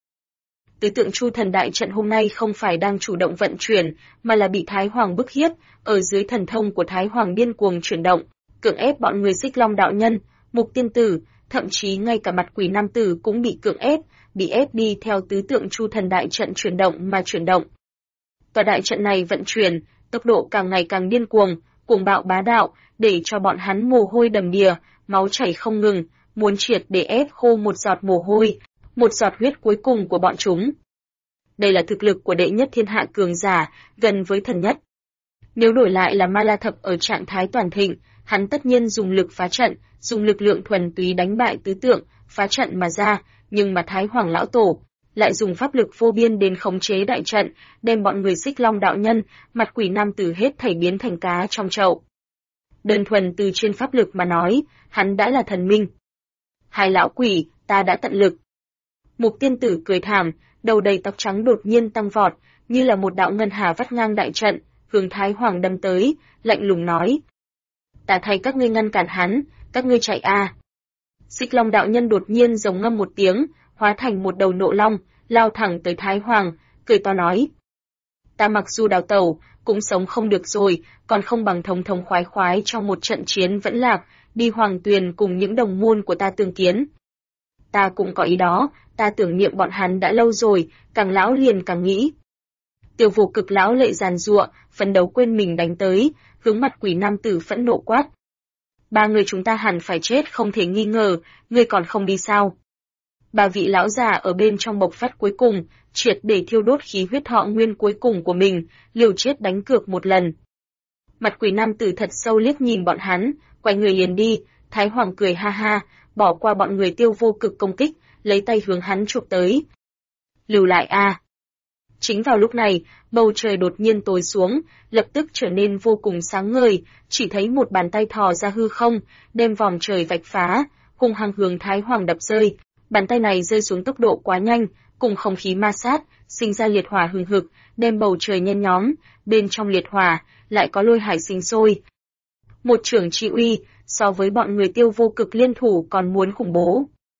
Tứ tượng Chu Thần đại trận hôm nay không phải đang chủ động vận chuyển, mà là bị Thái Hoàng bức hiếp, ở dưới thần thông của Thái Hoàng điên cuồng chuyển động, cưỡng ép bọn người Xích Long đạo nhân, Mục Tiên Tử, thậm chí ngay cả Mặt Quỷ Nam Tử cũng bị cưỡng ép, bị ép đi theo tứ tượng Chu Thần đại trận chuyển động mà chuyển động. Tòa đại trận này vận chuyển, tốc độ càng ngày càng điên cuồng bạo bá đạo, để cho bọn hắn mồ hôi đầm đìa, máu chảy không ngừng, muốn triệt để ép khô một giọt mồ hôi, một giọt huyết cuối cùng của bọn chúng. Đây là thực lực của đệ nhất thiên hạ cường giả, gần với thần nhất. Nếu đổi lại là Ma La Thập ở trạng thái toàn thịnh, hắn tất nhiên dùng lực phá trận, dùng lực lượng thuần túy đánh bại tứ tượng, phá trận mà ra, nhưng mà Thái Hoàng lão tổ lại dùng pháp lực vô biên đến khống chế đại trận, đem bọn người Xích Long đạo nhân, Mặt Quỷ Nam Tử hết thảy biến thành cá trong chậu. Đơn thuần từ trên pháp lực mà nói, hắn đã là thần minh. Hai lão quỷ, ta đã tận lực. Mục Tiên Tử cười thảm, đầu đầy tóc trắng đột nhiên tăng vọt, như là một đạo ngân hà vắt ngang đại trận, hướng Thái Hoàng đâm tới, lạnh lùng nói. Ta thay các ngươi ngăn cản hắn, các ngươi chạy a. Xích Long đạo nhân đột nhiên giống ngâm một tiếng, hóa thành một đầu nộ long, lao thẳng tới Thái Hoàng, cười to nói. Ta mặc dù đào tẩu, cũng sống không được rồi, còn không bằng thống thống khoái khoái trong một trận chiến vẫn lạc, đi Hoàng Tuyền cùng những đồng môn của ta tương kiến. Ta cũng có ý đó, ta tưởng niệm bọn hắn đã lâu rồi, càng lão liền càng nghĩ. Tiêu Vô Cực lão lệ giàn giụa, phấn đấu quên mình đánh tới, hướng Mặt Quỷ Nam Tử phẫn nộ quát. Ba người chúng ta hẳn phải chết không thể nghi ngờ, ngươi còn không đi sao? Ba vị lão già ở bên trong bộc phát cuối cùng, triệt để thiêu đốt khí huyết thọ nguyên cuối cùng của mình, liều chết đánh cược một lần. Mặt Quỷ Nam Tử thật sâu liếc nhìn bọn hắn, quay người liền đi, Thái Hoàng cười ha ha, bỏ qua bọn người Tiêu Vô Cực công kích, lấy tay hướng hắn chụp tới. Lưu lại a. Chính vào lúc này, bầu trời đột nhiên tối xuống, lập tức trở nên vô cùng sáng ngời, chỉ thấy một bàn tay thò ra hư không, đem vòm trời vạch phá, hung hăng hướng Thái Hoàng đập rơi. Bàn tay này rơi xuống tốc độ quá nhanh, cùng không khí ma sát, sinh ra liệt hỏa hừng hực, đem bầu trời nhen nhóm, bên trong liệt hỏa lại có lôi hải sinh sôi. Một trưởng chi uy, so với bọn người Tiêu Vô Cực liên thủ còn muốn khủng bố.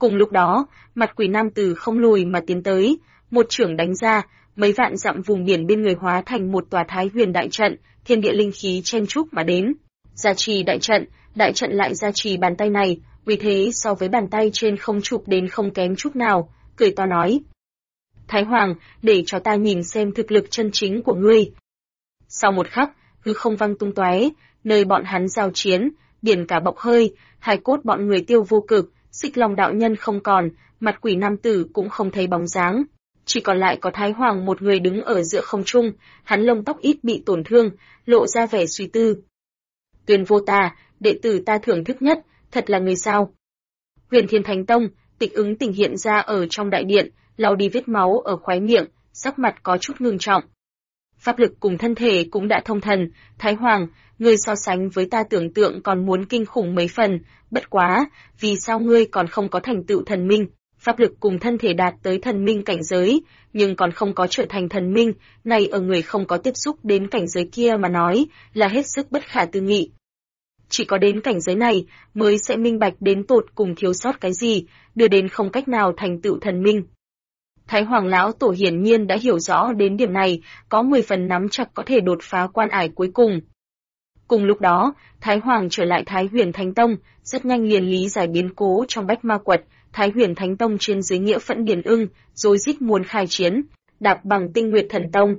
Cùng lúc đó, mặt quỷ nam tử không lùi mà tiến tới, một chưởng đánh ra, mấy vạn dặm vùng biển bên người hóa thành một tòa Thái Huyền đại trận, thiên địa linh khí chen chúc mà đến. Gia trì đại trận lại gia trì bàn tay này, vì thế so với bàn tay trên không chụp đến không kém chút nào, cười to nói: Thái Hoàng, để cho ta nhìn xem thực lực chân chính của ngươi. Sau một khắc, hư không văng tung tóe, nơi bọn hắn giao chiến, biển cả bộc hơi, hài cốt bọn người tiêu vô cực, Xích Long đạo nhân không còn, mặt quỷ nam tử cũng không thấy bóng dáng. Chỉ còn lại có Thái Hoàng một người đứng ở giữa không trung, hắn lông tóc ít bị tổn thương, lộ ra vẻ suy tư. Tuyên vô tà, đệ tử ta thưởng thức nhất, thật là người sao? Huyền Thiên Thánh Tông, Tịch Ứng Tỉnh hiện ra ở trong đại điện, lau đi vết máu ở khóe miệng, sắc mặt có chút ngưng trọng. Pháp lực cùng thân thể cũng đã thông thần, Thái Hoàng, ngươi so sánh với ta tưởng tượng còn muốn kinh khủng mấy phần, bất quá, vì sao ngươi còn không có thành tựu thần minh? Pháp lực cùng thân thể đạt tới thần minh cảnh giới, nhưng còn không có trở thành thần minh, này ở người không có tiếp xúc đến cảnh giới kia mà nói, là hết sức bất khả tư nghị. Chỉ có đến cảnh giới này, mới sẽ minh bạch đến tột cùng thiếu sót cái gì, đưa đến không cách nào thành tựu thần minh. Thái Hoàng lão tổ hiển nhiên đã hiểu rõ đến điểm này, có 10 phần nắm chặt có thể đột phá quan ải cuối cùng. Cùng lúc đó, Thái Hoàng trở lại Thái Huyền Thánh Tông, rất nhanh liền lý giải biến cố trong Bách Ma Quật. Thái Huyền Thánh Tông trên dưới nghĩa phẫn điền ưng, rồi rít muốn khai chiến, đạp bằng Tinh Nguyệt Thần Tông.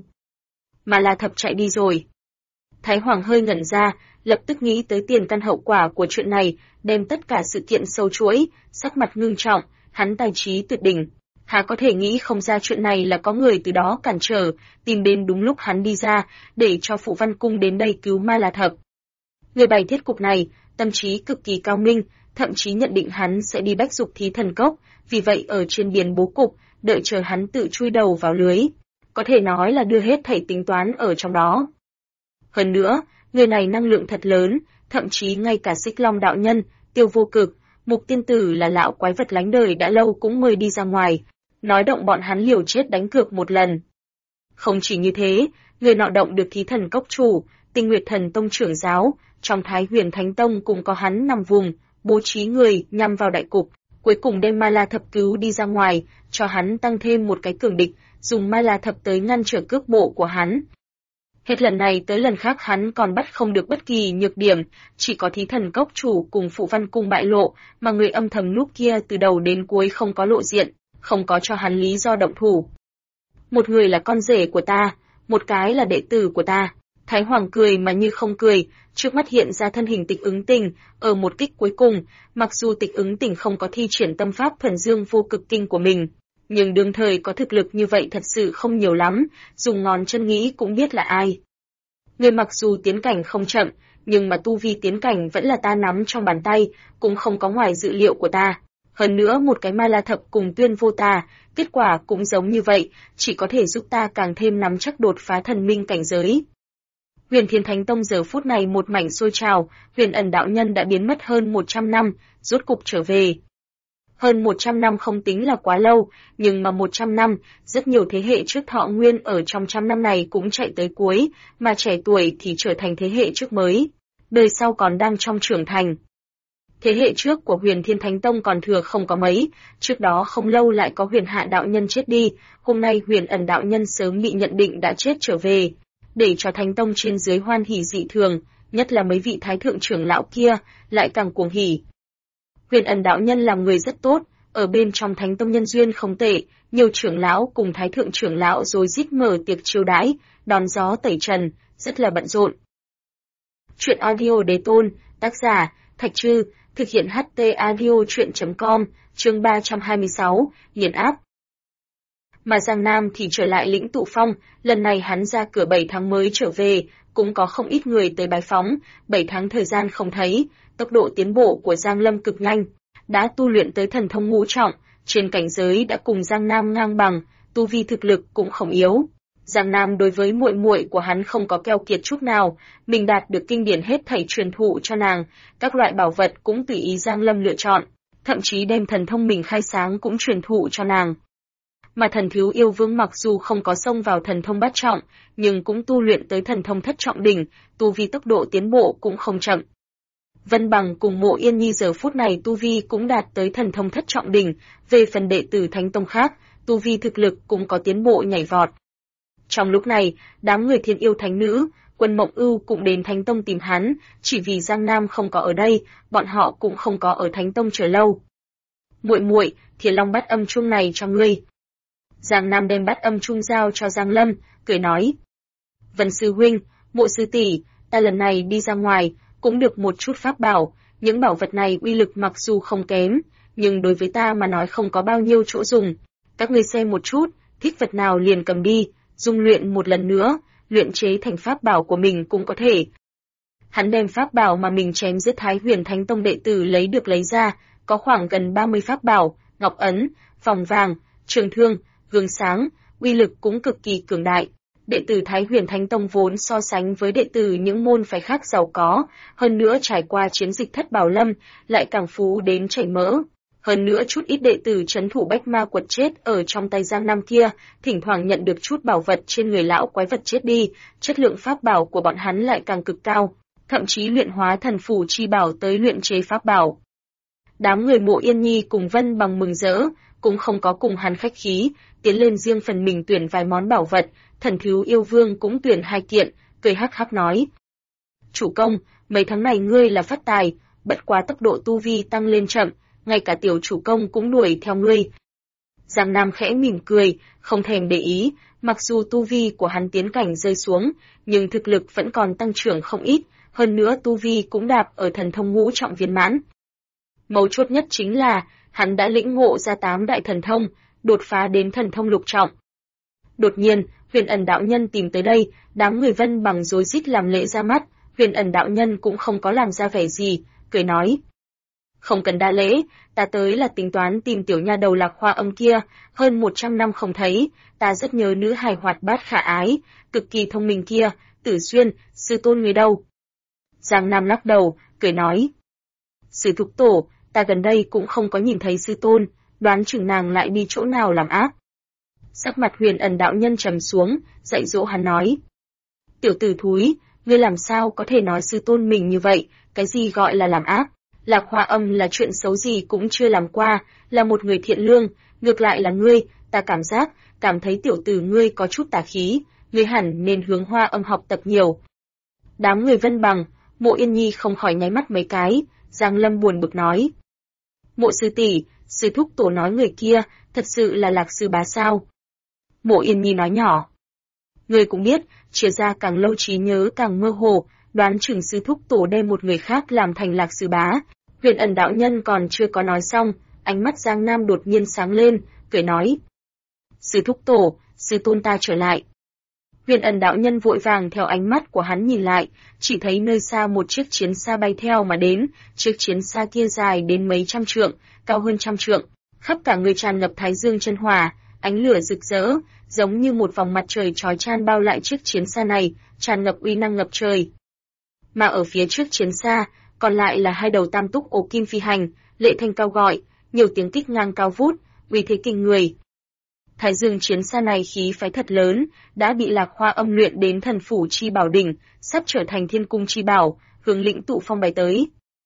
Mà La Thập chạy đi rồi. Thái Hoàng hơi ngẩn ra, lập tức nghĩ tới tiền căn hậu quả của chuyện này, đem tất cả sự kiện sâu chuỗi, sắc mặt ngưng trọng, hắn tài trí tuyệt đỉnh. Hà có thể nghĩ không ra chuyện này là có người từ đó cản trở, tìm đến đúng lúc hắn đi ra, để cho Phụ Văn Cung đến đây cứu Ma La Thập. Người bày thiết cục này, tâm trí cực kỳ cao minh, thậm chí nhận định hắn sẽ đi Bách Dục Thí Thần Cốc, vì vậy ở trên biển bố cục, đợi chờ hắn tự chui đầu vào lưới. Có thể nói là đưa hết thảy tính toán ở trong đó. Hơn nữa, người này năng lượng thật lớn, thậm chí ngay cả Xích Long đạo nhân, Tiêu Vô Cực, Mục Tiên Tử là lão quái vật lánh đời đã lâu cũng mời đi ra ngoài, nói động bọn hắn liều chết đánh cược một lần. Không chỉ như thế, người nọ động được Thí Thần Cốc chủ, Tinh Nguyệt Thần Tông trưởng giáo, trong Thái Huyền Thánh Tông cũng có hắn nằm vùng, bố trí người nhằm vào đại cục, cuối cùng đem Ma La Thập cứu đi ra ngoài, cho hắn tăng thêm một cái cường địch, dùng Ma La Thập tới ngăn trở cước bộ của hắn. Hết lần này tới lần khác hắn còn bắt không được bất kỳ nhược điểm, chỉ có Thí Thần Cốc chủ cùng Phụ Văn Cung bại lộ, mà người âm thầm núp kia từ đầu đến cuối không có lộ diện, không có cho hắn lý do động thủ. Một người là con rể của ta, một cái là đệ tử của ta. Thái Hoàng cười mà như không cười, trước mắt hiện ra thân hình Tịch Ứng Tình, ở một kích cuối cùng, mặc dù Tịch Ứng Tình không có thi triển tâm pháp Thuần Dương Vô Cực Kinh của mình, nhưng đương thời có thực lực như vậy thật sự không nhiều lắm, dùng ngón chân nghĩ cũng biết là ai. Người mặc dù tiến cảnh không chậm, nhưng mà tu vi tiến cảnh vẫn là ta nắm trong bàn tay, cũng không có ngoài dự liệu của ta. Hơn nữa một cái Ma La Thập cùng Tuyên Vô Tà, kết quả cũng giống như vậy, chỉ có thể giúp ta càng thêm nắm chắc đột phá thần minh cảnh giới. Huyền Thiên Thánh Tông giờ phút này một mảnh sôi trào, Huyền Ẩn đạo nhân đã biến mất hơn 100 năm, rốt cục trở về. Hơn 100 năm không tính là quá lâu, nhưng mà 100 năm, rất nhiều thế hệ trước thọ nguyên ở trong trăm năm này cũng chạy tới cuối, mà trẻ tuổi thì trở thành thế hệ trước mới. Đời sau còn đang trong trưởng thành. Thế hệ trước của Huyền Thiên Thánh Tông còn thừa không có mấy, trước đó không lâu lại có Huyền Hạ đạo nhân chết đi, hôm nay Huyền Ẩn đạo nhân sớm bị nhận định đã chết trở về, để cho Thánh Tông trên dưới hoan hỉ dị thường, nhất là mấy vị thái thượng trưởng lão kia, lại càng cuồng hỉ. Huyền Ẩn đạo nhân là người rất tốt, ở bên trong Thánh Tông nhân duyên không tệ, nhiều trưởng lão cùng thái thượng trưởng lão rồi rít mở tiệc chiêu đãi, đón gió tẩy trần, rất là bận rộn. Truyện audio đế tôn, tác giả, Thạch Trư, thực hiện HT audio truyện.com, chương 326, nghiền áp. Mà Giang Nam thì trở lại lĩnh tụ phong, lần này hắn ra cửa 7 tháng mới trở về, cũng có không ít người tới bái phóng, 7 tháng thời gian không thấy, tốc độ tiến bộ của Giang Lâm cực nhanh, đã tu luyện tới thần thông ngũ trọng, trên cảnh giới đã cùng Giang Nam ngang bằng, tu vi thực lực cũng không yếu. Giang Nam đối với muội muội của hắn không có keo kiệt chút nào, mình đạt được kinh điển hết thảy truyền thụ cho nàng, các loại bảo vật cũng tùy ý Giang Lâm lựa chọn, thậm chí đem thần thông mình khai sáng cũng truyền thụ cho nàng. Mà Thần Thiếu Yêu Vương mặc dù không có xông vào thần thông bát trọng, nhưng cũng tu luyện tới thần thông thất trọng đỉnh, tu vi tốc độ tiến bộ cũng không chậm. Vân Bằng cùng Mộ Yên Nhi giờ phút này tu vi cũng đạt tới thần thông thất trọng đỉnh, về phần đệ tử Thánh Tông khác, tu vi thực lực cũng có tiến bộ nhảy vọt. Trong lúc này, đám người Thiên Yêu Thánh Nữ, Quân Mộng Ưu cũng đến Thánh Tông tìm hắn, chỉ vì Giang Nam không có ở đây, bọn họ cũng không có ở Thánh Tông chờ lâu. Muội muội, Thiên Long bát âm chuông này cho ngươi. Giang Nam đem bát âm chuông giao cho Giang Lâm, cười nói: Vân sư huynh, Mộ sư tỷ, ta lần này đi ra ngoài, cũng được một chút pháp bảo, những bảo vật này uy lực mặc dù không kém, nhưng đối với ta mà nói không có bao nhiêu chỗ dùng. Các ngươi xem một chút, thích vật nào liền cầm đi, dung luyện một lần nữa, luyện chế thành pháp bảo của mình cũng có thể. Hắn đem pháp bảo mà mình chém giết Thái Huyền Thánh Tông đệ tử lấy ra, có khoảng gần 30 pháp bảo, ngọc ấn, vòng vàng, trường thương, gương sáng, uy lực cũng cực kỳ cường đại. Đệ tử Thái Huyền Thánh Tông vốn so sánh với đệ tử những môn phái khác giàu có, hơn nữa trải qua chiến dịch Thất Bảo Lâm, lại càng phú đến chảy mỡ. Hơn nữa chút ít đệ tử trấn thủ Bách Ma Quật chết ở trong tay Giang Nam kia, thỉnh thoảng nhận được chút bảo vật trên người lão quái vật chết đi, chất lượng pháp bảo của bọn hắn lại càng cực cao, thậm chí luyện hóa thần phù chi bảo tới luyện chế pháp bảo. Đám người Mộ Yên Nhi cùng Vân Bằng mừng rỡ, cũng không có cùng hắn khách khí, tiến lên riêng phần mình tuyển vài món bảo vật, Thần Thiếu Yêu Vương cũng tuyển 2 kiện, cười hắc hắc nói: Chủ công, mấy tháng này ngươi là phát tài, bất quá tốc độ tu vi tăng lên chậm, ngay cả tiểu chủ công cũng đuổi theo ngươi. Giang Nam khẽ mỉm cười, không thèm để ý, mặc dù tu vi của hắn tiến cảnh rơi xuống, nhưng thực lực vẫn còn tăng trưởng không ít, hơn nữa tu vi cũng đạp ở thần thông ngũ trọng viên mãn. Mấu chốt nhất chính là, hắn đã lĩnh ngộ ra 8 đại thần thông, đột phá đến thần thông lục trọng. Đột nhiên, Huyền Ẩn đạo nhân tìm tới đây, đám người Vân Bằng rối rít làm lễ ra mắt, Huyền Ẩn đạo nhân cũng không có làm ra vẻ gì, cười nói: Không cần đa lễ, ta tới là tính toán tìm tiểu nha đầu Lạc Hoa Âm kia, hơn 100 năm không thấy, ta rất nhớ nữ hài hoạt bát khả ái, cực kỳ thông minh kia, Tử Xuyên, sư tôn người đâu? Giang Nam lắc đầu, cười nói: Sư thúc tổ, ta gần đây cũng không có nhìn thấy sư tôn, đoán chừng nàng lại đi chỗ nào làm ác. Sắc mặt Huyền Ẩn đạo nhân trầm xuống, dạy dỗ hắn nói: Tiểu tử thúi, ngươi làm sao có thể nói sư tôn mình như vậy, cái gì gọi là làm ác? Lạc Hoa Âm là chuyện xấu gì cũng chưa làm qua, là một người thiện lương, ngược lại là ngươi, ta cảm thấy tiểu tử ngươi có chút tà khí, ngươi hẳn nên hướng Hoa Âm học tập nhiều. Đám người Vân Bằng, Mộ Yên Nhi không khỏi nháy mắt mấy cái, Giang Lâm buồn bực nói: Mộ sư tỷ, sư thúc tổ nói người kia, thật sự là Lạc sư bá sao? Mộ Yên Nhi nói nhỏ: Ngươi cũng biết, chia ra càng lâu trí nhớ càng mơ hồ, đoán chừng sư thúc tổ đem một người khác làm thành Lạc sư bá. Huyền Ẩn đạo nhân còn chưa có nói xong, ánh mắt Giang Nam đột nhiên sáng lên, cười nói: Sư thúc tổ, sư tôn ta trở lại. Huyền Ẩn đạo nhân vội vàng theo ánh mắt của hắn nhìn lại, chỉ thấy nơi xa một chiếc chiến xa bay theo mà đến, chiếc chiến xa kia dài đến mấy trăm trượng, cao hơn trăm trượng, khắp cả người tràn ngập thái dương chân hỏa, ánh lửa rực rỡ, giống như một vòng mặt trời chói chang bao lại chiếc chiến xa này, tràn ngập uy năng ngập trời. Mà ở phía trước chiến xa, còn lại là 2 đầu tam túc ổ kim phi hành, lệ thanh cao gọi, nhiều tiếng kích ngang cao vút, uy thế kinh người. Thái dương chiến xa này khí phái thật lớn, đã bị Lạc Hoa Âm luyện đến thần phủ chi bảo đỉnh, sắp trở thành thiên cung chi bảo, hướng lĩnh tụ phong bay tới.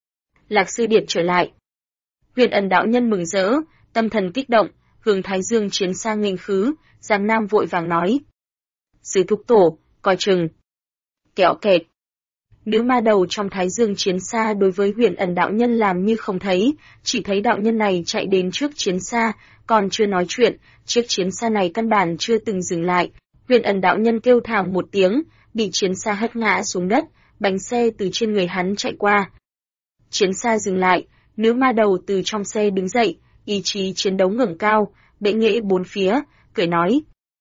Lạc sư điệt trở lại. Huyền Ẩn đạo nhân mừng rỡ, tâm thần kích động, hướng thái dương chiến xa nghênh khứ, Giang Nam vội vàng nói: Sư thúc tổ, coi chừng. Kẹo kẹt. Nữ ma đầu trong thái dương chiến xa đối với Huyền Ẩn đạo nhân làm như không thấy, chỉ thấy đạo nhân này chạy đến trước chiến xa, còn chưa nói chuyện, chiếc chiến xa này căn bản chưa từng dừng lại. Huyền Ẩn đạo nhân kêu thảm một tiếng, bị chiến xa hất ngã xuống đất, bánh xe từ trên người hắn chạy qua. Chiến xa dừng lại, nữ ma đầu từ trong xe đứng dậy, ý chí chiến đấu ngẩng cao, bệ nghệ bốn phía, cười nói: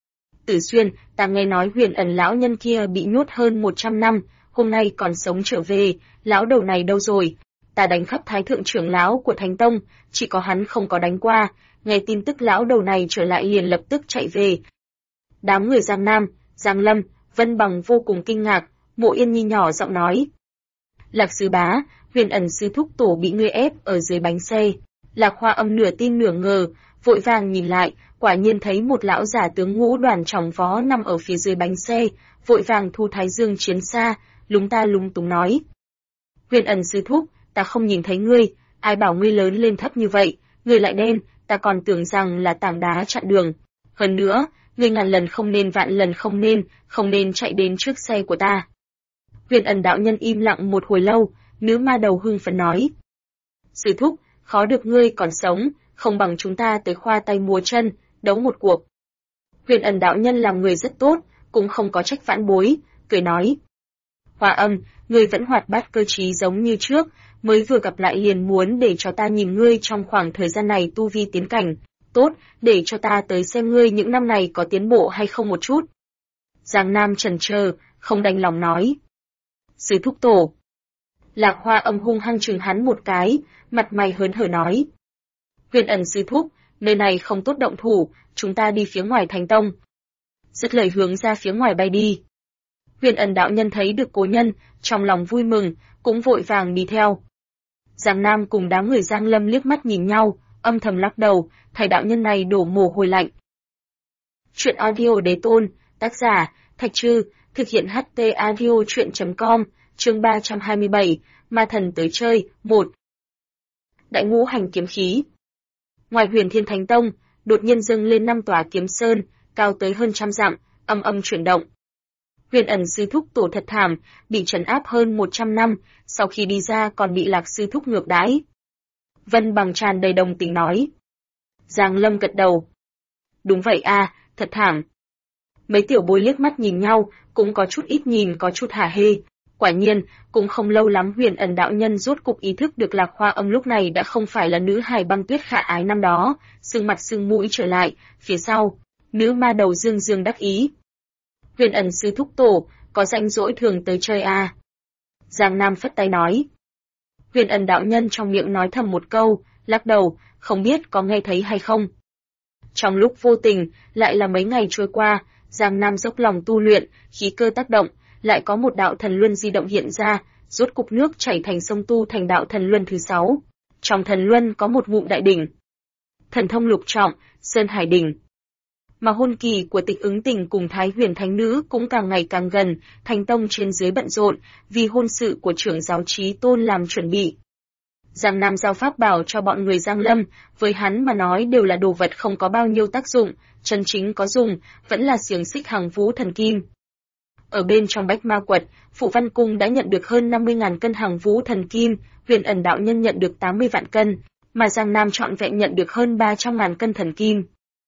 Tử Xuyên, ta nghe nói Huyền Ẩn lão nhân kia bị nhốt hơn 100 năm, hôm nay còn sống trở về, lão đầu này đâu rồi? Ta đánh khắp thái thượng trưởng lão của Thánh Tông, chỉ có hắn không có đánh qua, nghe tin tức lão đầu này trở lại liền lập tức chạy về. Đám người Giang Nam, Giang Lâm, Vân Bằng vô cùng kinh ngạc, Mộ Yên Nhi nhỏ giọng nói: Lạc sư bá, Huyền Ẩn sư thúc tổ bị ngươi ép ở dưới bánh xe. Lạc Hoa Âm nửa tin nửa ngờ, vội vàng nhìn lại, quả nhiên thấy một lão giả tướng ngũ đoàn trọng phó nằm ở phía dưới bánh xe, vội vàng thu thái dương chiến xa, lúng ta lúng túng nói: Huyền Ẩn sư thúc, ta không nhìn thấy ngươi, ai bảo ngươi lớn lên thấp như vậy, ngươi lại đen, ta còn tưởng rằng là tảng đá chặn đường. Hơn nữa, ngươi ngàn lần không nên vạn lần không nên chạy đến trước xe của ta. Huyền Ẩn đạo nhân im lặng một hồi lâu, nữ ma đầu hưng phấn nói. Sư thúc, khó được ngươi còn sống, không bằng chúng ta tới khoa tay múa chân, đấu một cuộc. Huyền Ẩn đạo nhân làm người rất tốt, cũng không có trách vãn bối, cười nói. Hoa Âm, ngươi vẫn hoạt bát cơ trí giống như trước, mới vừa gặp lại liền muốn để cho ta nhìn ngươi trong khoảng thời gian này tu vi tiến cảnh. Tốt, để cho ta tới xem ngươi những năm này có tiến bộ hay không một chút. Giang Nam chần chờ, không đành lòng nói. Sư thúc tổ. Lạc Hoa Âm hung hăng chừng hắn một cái, mặt mày hớn hở nói. Huyền Ẩn sư thúc, nơi này không tốt động thủ, chúng ta đi phía ngoài thành tông. Dứt lời hướng ra phía ngoài bay đi. Huyền Ẩn đạo nhân thấy được cố nhân, trong lòng vui mừng, cũng vội vàng đi theo. Giang Nam cùng đám người Giang Lâm liếc mắt nhìn nhau, âm thầm lắc đầu, thầy đạo nhân này đổ mồ hôi lạnh. Chuyện audio đế tôn, tác giả, Thạch Trư, thực hiện HT audio chuyện.com, chương 327, Ma thần tới chơi, 1. Đại ngũ hành kiếm khí. Ngoài Huyền Thiên Thánh Tông, đột nhiên dâng lên 5 tòa kiếm sơn, cao tới hơn 100 dặm, âm âm chuyển động. Huyền Ẩn sư thúc tổ thật thảm, bị trấn áp hơn 100 năm, sau khi đi ra còn bị Lạc sư thúc ngược đãi. Vân Bằng tràn đầy đồng tình nói. Giang Lâm gật đầu. Đúng vậy a, thật thảm. Mấy tiểu bối liếc mắt nhìn nhau, cũng có chút ít nhìn có chút hả hê. Quả nhiên, cũng không lâu lắm Huyền Ẩn đạo nhân rốt cục ý thức được Lạc Hoa Âm lúc này đã không phải là nữ hài băng tuyết khả ái năm đó, sưng mặt sưng mũi trở lại, phía sau, nữ ma đầu dương dương đắc ý. Huyền Ẩn sư thúc tổ, có rảnh rỗi thường tới chơi à? Giang Nam phất tay nói. Huyền Ẩn đạo nhân trong miệng nói thầm một câu, lắc đầu, không biết có nghe thấy hay không. Trong lúc vô tình, lại là mấy ngày trôi qua, Giang Nam dốc lòng tu luyện, khí cơ tác động, lại có một đạo thần luân di động hiện ra, rốt cục nước chảy thành sông tu thành đạo thần luân thứ 6. Trong thần luân có một ngụm đại đỉnh. Thần thông lục trọng, Sơn Hải đỉnh. Mà hôn kỳ của Tịch Ứng Tình cùng Thái Huyền Thánh Nữ cũng càng ngày càng gần, Thánh Tông trên dưới bận rộn, vì hôn sự của trưởng giáo Chí Tôn làm chuẩn bị. Giang Nam giao pháp bảo cho bọn người Giang Lâm, với hắn mà nói đều là đồ vật không có bao nhiêu tác dụng, chân chính có dùng, vẫn là xiềng xích Hằng Vũ Thần Kim. Ở bên trong Bách Ma Quật, Phụ Văn Cung đã nhận được hơn 50.000 cân Hằng Vũ Thần Kim, Huyền Ẩn đạo nhân nhận được 80 vạn cân, mà Giang Nam trọn vẹn nhận được hơn 300.000 cân thần kim.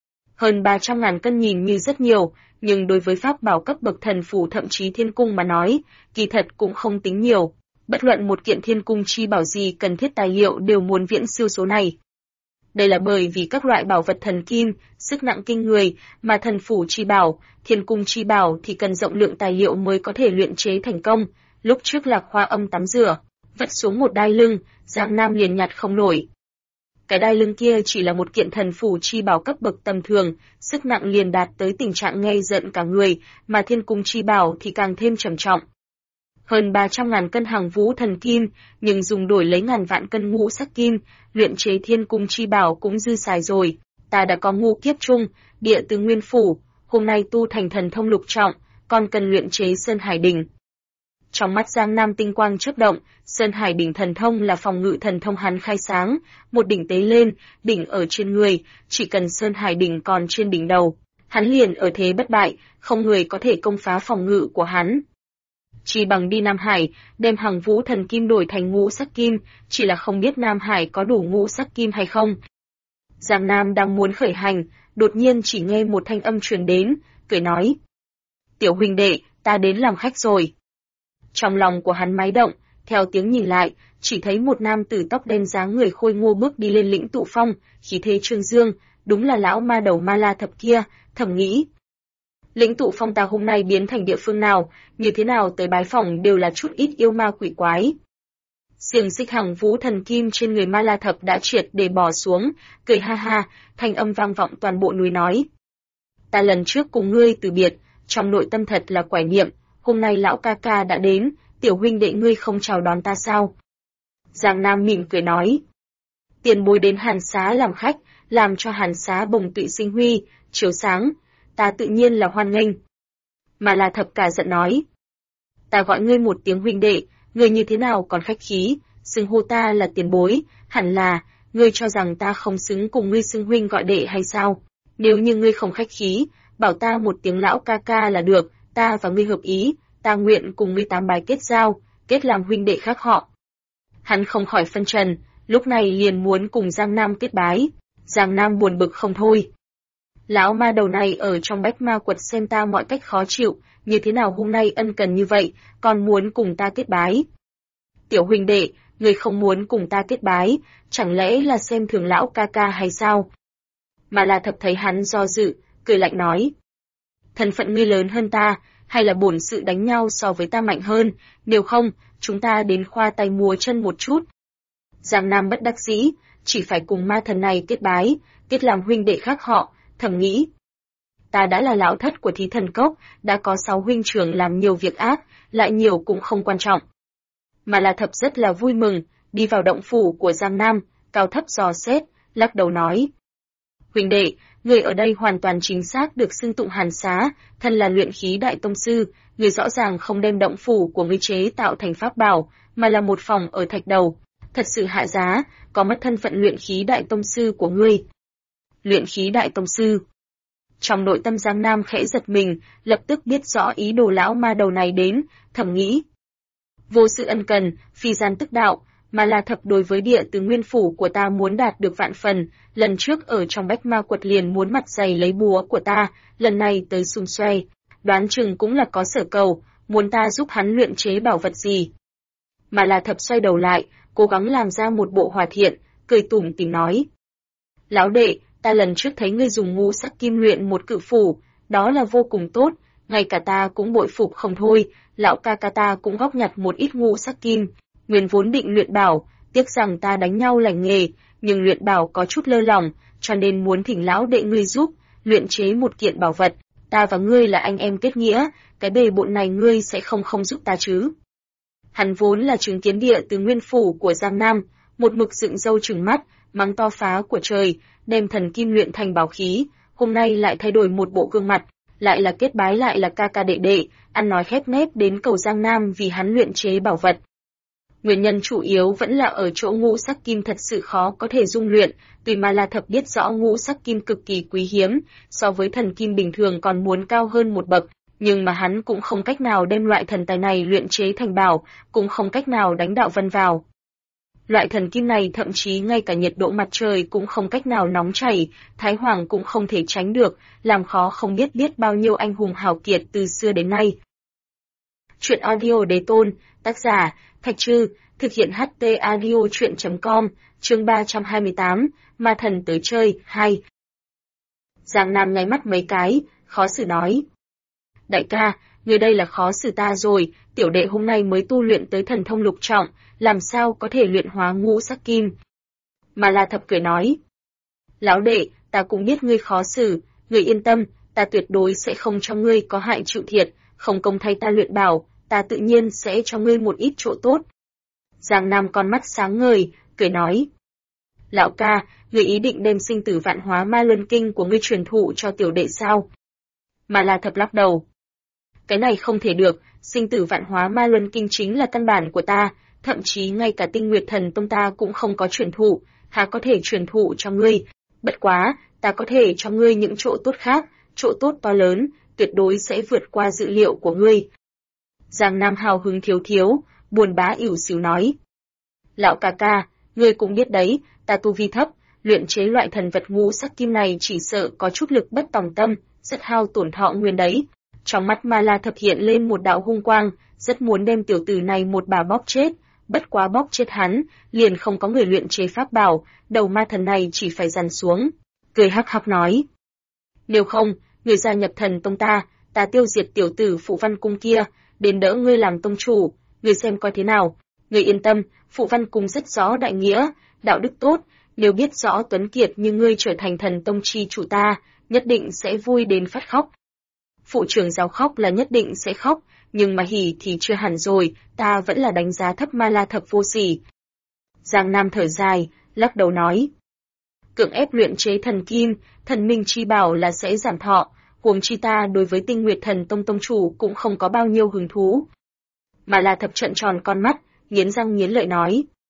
Hơn 300.000 cân nhìn như rất nhiều, nhưng đối với pháp bảo cấp bậc thần phủ thậm chí thiên cung mà nói, kỳ thật cũng không tính nhiều. Bất luận một kiện thiên cung chi bảo gì cần thiết tài liệu đều muốn viễn siêu số này. Đây là bởi vì các loại bảo vật thần kim, sức nặng kinh người, mà thần phủ chi bảo, thiên cung chi bảo thì cần rộng lượng tài liệu mới có thể luyện chế thành công. Lúc trước Lạc Hoa Âm tắm rửa, vất xuống một đai lưng, Giang Nam liền nhặt không nổi. Cái đai lưng kia chỉ là một kiện thần phủ chi bảo cấp bậc tầm thường, sức nặng liền đạt tới tình trạng nghe giận cả người, mà thiên cung chi bảo thì càng thêm trầm trọng. Hơn 300.000 cân Hằng Vũ Thần Kim, nhưng dùng đổi lấy ngàn vạn cân ngũ sắc kim, luyện chế thiên cung chi bảo cũng dư xài rồi. Ta đã có ngũ kiếp trung, địa tứ nguyên phủ, hôm nay tu thành thần thông lục trọng, còn cần luyện chế Sơn Hải đỉnh. Trong mắt Giang Nam tinh quang chớp động, Sơn Hải đỉnh thần thông là phòng ngự thần thông hắn khai sáng, một đỉnh tế lên, đỉnh ở trên người, chỉ cần Sơn Hải đỉnh còn trên đỉnh đầu, hắn liền ở thế bất bại, không người có thể công phá phòng ngự của hắn. Chỉ bằng đi Nam Hải, đem Hằng Vũ Thần Kim đổi thành ngũ sắc kim, chỉ là không biết Nam Hải có đủ ngũ sắc kim hay không. Giang Nam đang muốn khởi hành, đột nhiên chỉ nghe một thanh âm truyền đến, cười nói. Tiểu huynh đệ, ta đến làm khách rồi. Trong lòng của hắn máy động, theo tiếng nhìn lại, chỉ thấy một nam tử tóc đen dáng người khôi ngô bước đi lên lĩnh tụ phong, khí thế trương dương, đúng là lão ma đầu Ma La Thập kia, thầm nghĩ. Lĩnh tụ phong ta hôm nay biến thành địa phương nào, như thế nào tới bái phỏng đều là chút ít yêu ma quỷ quái. Xiềng xích Hằng Vũ Thần Kim trên người Ma La Thập đã triệt để bỏ xuống, cười ha ha, thanh âm vang vọng toàn bộ núi nói. Ta lần trước cùng ngươi từ biệt, trong nội tâm thật là quải niệm, hôm nay lão ca ca đã đến, tiểu huynh đệ ngươi không chào đón ta sao? Giang Nam mỉm cười nói. Tiền bối đến Hàn Xá làm khách, làm cho Hàn Xá bồng tụy sinh huy, chiếu sáng, ta tự nhiên là hoan nghênh. Ma La Thập cả giận nói. Ta gọi ngươi một tiếng huynh đệ, ngươi như thế nào còn khách khí, xưng hô ta là tiền bối, hẳn là, ngươi cho rằng ta không xứng cùng ngươi xưng huynh gọi đệ hay sao? Nếu như ngươi không khách khí, bảo ta một tiếng lão ca ca là được, ta và ngươi hợp ý, ta nguyện cùng ngươi tám bái kết giao, kết làm huynh đệ khác họ. Hắn không khỏi phân trần, lúc này liền muốn cùng Giang Nam kết bái. Giang Nam buồn bực không thôi. Lão ma đầu này ở trong bách ma quật xem ta mọi cách khó chịu, như thế nào hôm nay ân cần như vậy, còn muốn cùng ta kết bái. Tiểu huynh đệ, ngươi không muốn cùng ta kết bái, chẳng lẽ là xem thường lão ca ca hay sao? Mà là Thập thấy hắn do dự, cười lạnh nói. Thân phận ngươi lớn hơn ta, hay là bổn sự đánh nhau so với ta mạnh hơn, nếu không, chúng ta đến khoa tay múa chân một chút. Giang Nam bất đắc dĩ, chỉ phải cùng ma thần này kết bái, kết làm huynh đệ khác họ, thầm nghĩ. Ta đã là lão thất của Thí Thần Cốc, đã có 6 huynh trưởng làm nhiều việc ác, lại nhiều cũng không quan trọng. Mà là Thập rất là vui mừng, đi vào động phủ của Giang Nam, cao thấp dò xét, lắc đầu nói. Huynh đệ, người ở đây hoàn toàn chính xác được xưng tụng hàn xá, thân là luyện khí đại tông sư, người rõ ràng không đem động phủ của ngươi chế tạo thành pháp bảo, mà là một phòng ở thạch đầu. Thật sự hạ giá, có mất thân phận luyện khí đại tông sư của ngươi. Luyện khí đại tông sư. Trong nội tâm Giang Nam khẽ giật mình, lập tức biết rõ ý đồ lão ma đầu này đến, thầm nghĩ. Vô sự ân cần, phi gian tức đạo, mà là Thập đối với địa từ nguyên phủ của ta muốn đạt được vạn phần, lần trước ở trong bách ma quật liền muốn mặt dày lấy búa của ta, lần này tới xung xoay, đoán chừng cũng là có sở cầu, muốn ta giúp hắn luyện chế bảo vật gì. Mà là Thập xoay đầu lại, cố gắng làm ra một bộ hòa thiện, cười tủm tỉm nói. Lão đệ, ta lần trước thấy ngươi dùng ngũ sắc kim luyện một cự phủ, đó là vô cùng tốt, ngay cả ta cũng bội phục không thôi, lão ca ca ta cũng góp nhặt một ít ngũ sắc kim, nguyên vốn định luyện bảo, tiếc rằng ta đánh nhau lành nghề, nhưng luyện bảo có chút lơ lỏng, cho nên muốn thỉnh lão đệ ngươi giúp, luyện chế một kiện bảo vật, ta và ngươi là anh em kết nghĩa, cái bề bộn này ngươi sẽ không giúp ta chứ. Hắn vốn là chứng kiến địa từ nguyên phủ của Giang Nam, một mực dựng râu trừng mắt, mắng to phá của trời, đem thần kim luyện thành bảo khí, hôm nay lại thay đổi một bộ gương mặt, lại là kết bái lại là ca ca đệ đệ, ăn nói khép nép đến cầu Giang Nam vì hắn luyện chế bảo vật. Nguyên nhân chủ yếu vẫn là ở chỗ ngũ sắc kim thật sự khó có thể dung luyện, tuy mà là Thập biết rõ ngũ sắc kim cực kỳ quý hiếm, so với thần kim bình thường còn muốn cao hơn một bậc, nhưng mà hắn cũng không cách nào đem loại thần tài này luyện chế thành bảo, cũng không cách nào đánh đạo vân vào. Loại thần kim này thậm chí ngay cả nhiệt độ mặt trời cũng không cách nào nóng chảy, Thái Hoàng cũng không thể tránh được, làm khó không biết bao nhiêu anh hùng hào kiệt từ xưa đến nay. Chuyện audio đế tôn, tác giả, Thạch Trư, thực hiện HT audio chuyện.com, chương 328, Ma thần tới chơi, 2. Giang Nam nháy mắt mấy cái, khó xử nói. Đại ca, người đây là khó xử ta rồi, tiểu đệ hôm nay mới tu luyện tới thần thông lục trọng, làm sao có thể luyện hóa ngũ sắc kim. Mà là Thập cười nói. Lão đệ, ta cũng biết ngươi khó xử, ngươi yên tâm, ta tuyệt đối sẽ không cho ngươi có hại chịu thiệt, không công thay ta luyện bảo, ta tự nhiên sẽ cho ngươi một ít chỗ tốt. Giang Nam con mắt sáng ngời, cười nói. Lão ca, ngươi ý định đem sinh tử vạn hóa ma luân kinh của ngươi truyền thụ cho tiểu đệ sao? Mà là Thập lắc đầu. Cái này không thể được, sinh tử vạn hóa ma luân kinh chính là căn bản của ta, thậm chí ngay cả Tinh Nguyệt Thần Tông ta cũng không có truyền thụ, há có thể truyền thụ cho ngươi. Bất quá, ta có thể cho ngươi những chỗ tốt khác, chỗ tốt to lớn, tuyệt đối sẽ vượt qua dự liệu của ngươi. Giang Nam hào hứng thiếu, buồn bã ỉu xìu nói. Lão ca ca, ngươi cũng biết đấy, ta tu vi thấp, luyện chế loại thần vật ngũ sắc kim này chỉ sợ có chút lực bất tòng tâm, rất hao tổn thọ nguyên đấy. Trong mắt Ma La Thập hiện lên một đạo hung quang, rất muốn đem tiểu tử này một bà bóp chết, bất quá bóp chết hắn, liền không có người luyện chế pháp bảo, đầu ma thần này chỉ phải dằn xuống. Cười hắc hắc nói. Nếu không, người gia nhập thần tông ta tiêu diệt tiểu tử Phụ Văn Cung kia, đến đỡ ngươi làm tông chủ, ngươi xem coi thế nào. Ngươi yên tâm, Phụ Văn Cung rất rõ đại nghĩa, đạo đức tốt, nếu biết rõ tuấn kiệt như ngươi trở thành thần tông chi chủ ta, nhất định sẽ vui đến phát khóc. Phụ trưởng giáo khóc là nhất định sẽ khóc, nhưng mà hỉ thì chưa hẳn rồi, ta vẫn là đánh giá thấp Ma La Thập vô sỉ. Giang Nam thở dài, lắc đầu nói. Cưỡng ép luyện chế thần kim, thần minh chi bảo là sẽ giảm thọ, huống chi ta đối với Tinh Nguyệt Thần Tông tông chủ cũng không có bao nhiêu hứng thú. Ma La Thập trợn tròn con mắt, nghiến răng nghiến lợi nói.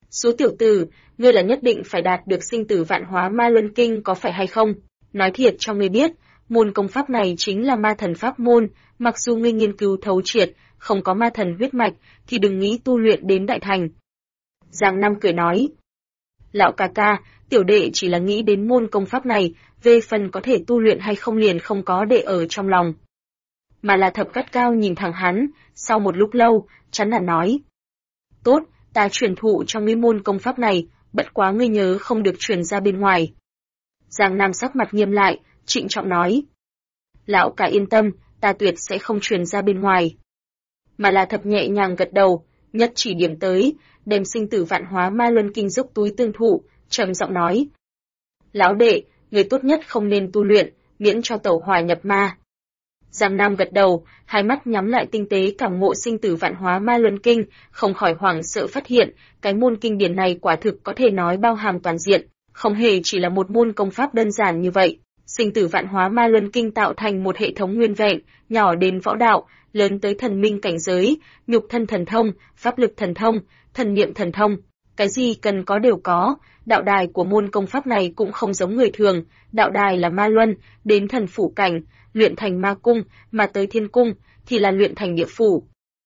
Số tiểu tử, ngươi là nhất định phải đạt được sinh tử vạn hóa ma luân kinh có phải hay không? Nói thiệt cho ngươi biết, môn công pháp này chính là ma thần pháp môn, mặc dù ngươi nghiên cứu thấu triệt, không có ma thần huyết mạch, thì đừng nghĩ tu luyện đến đại thành. Giang Nam cười nói, lão ca ca, tiểu đệ chỉ là nghĩ đến môn công pháp này, về phần có thể tu luyện hay không liền không có để ở trong lòng. Mà là Thập gắt cao nhìn thẳng hắn, sau một lúc lâu, chán nản nói, tốt, ta truyền thụ cho ngươi môn công pháp này, bất quá ngươi nhớ không được truyền ra bên ngoài. Giang Nam sắc mặt nghiêm lại, trịnh trọng nói, lão cả yên tâm, ta tuyệt sẽ không truyền ra bên ngoài. Mà là Thập nhẹ nhàng gật đầu, nhất chỉ điểm tới, đem sinh tử vạn hóa ma luân kinh dốc túi tương thụ, trầm giọng nói, lão đệ, người tốt nhất không nên tu luyện, miễn cho tẩu hỏa nhập ma. Giang Nam gật đầu, hai mắt nhắm lại tinh tế cảm ngộ sinh tử vạn hóa ma luân kinh, không khỏi hoảng sợ phát hiện, cái môn kinh điển này quả thực có thể nói bao hàm toàn diện, không hề chỉ là một môn công pháp đơn giản như vậy. Sinh tử vạn hóa ma luân kinh tạo thành một hệ thống nguyên vẹn, nhỏ đến võ đạo, lớn tới thần minh cảnh giới, nhục thân thần thông, pháp lực thần thông, thần niệm thần thông, cái gì cần có đều có. Đạo đài của môn công pháp này cũng không giống người thường, đạo đài là ma luân, đến thần phủ cảnh, luyện thành ma cung, mà tới thiên cung thì là luyện thành địa phủ.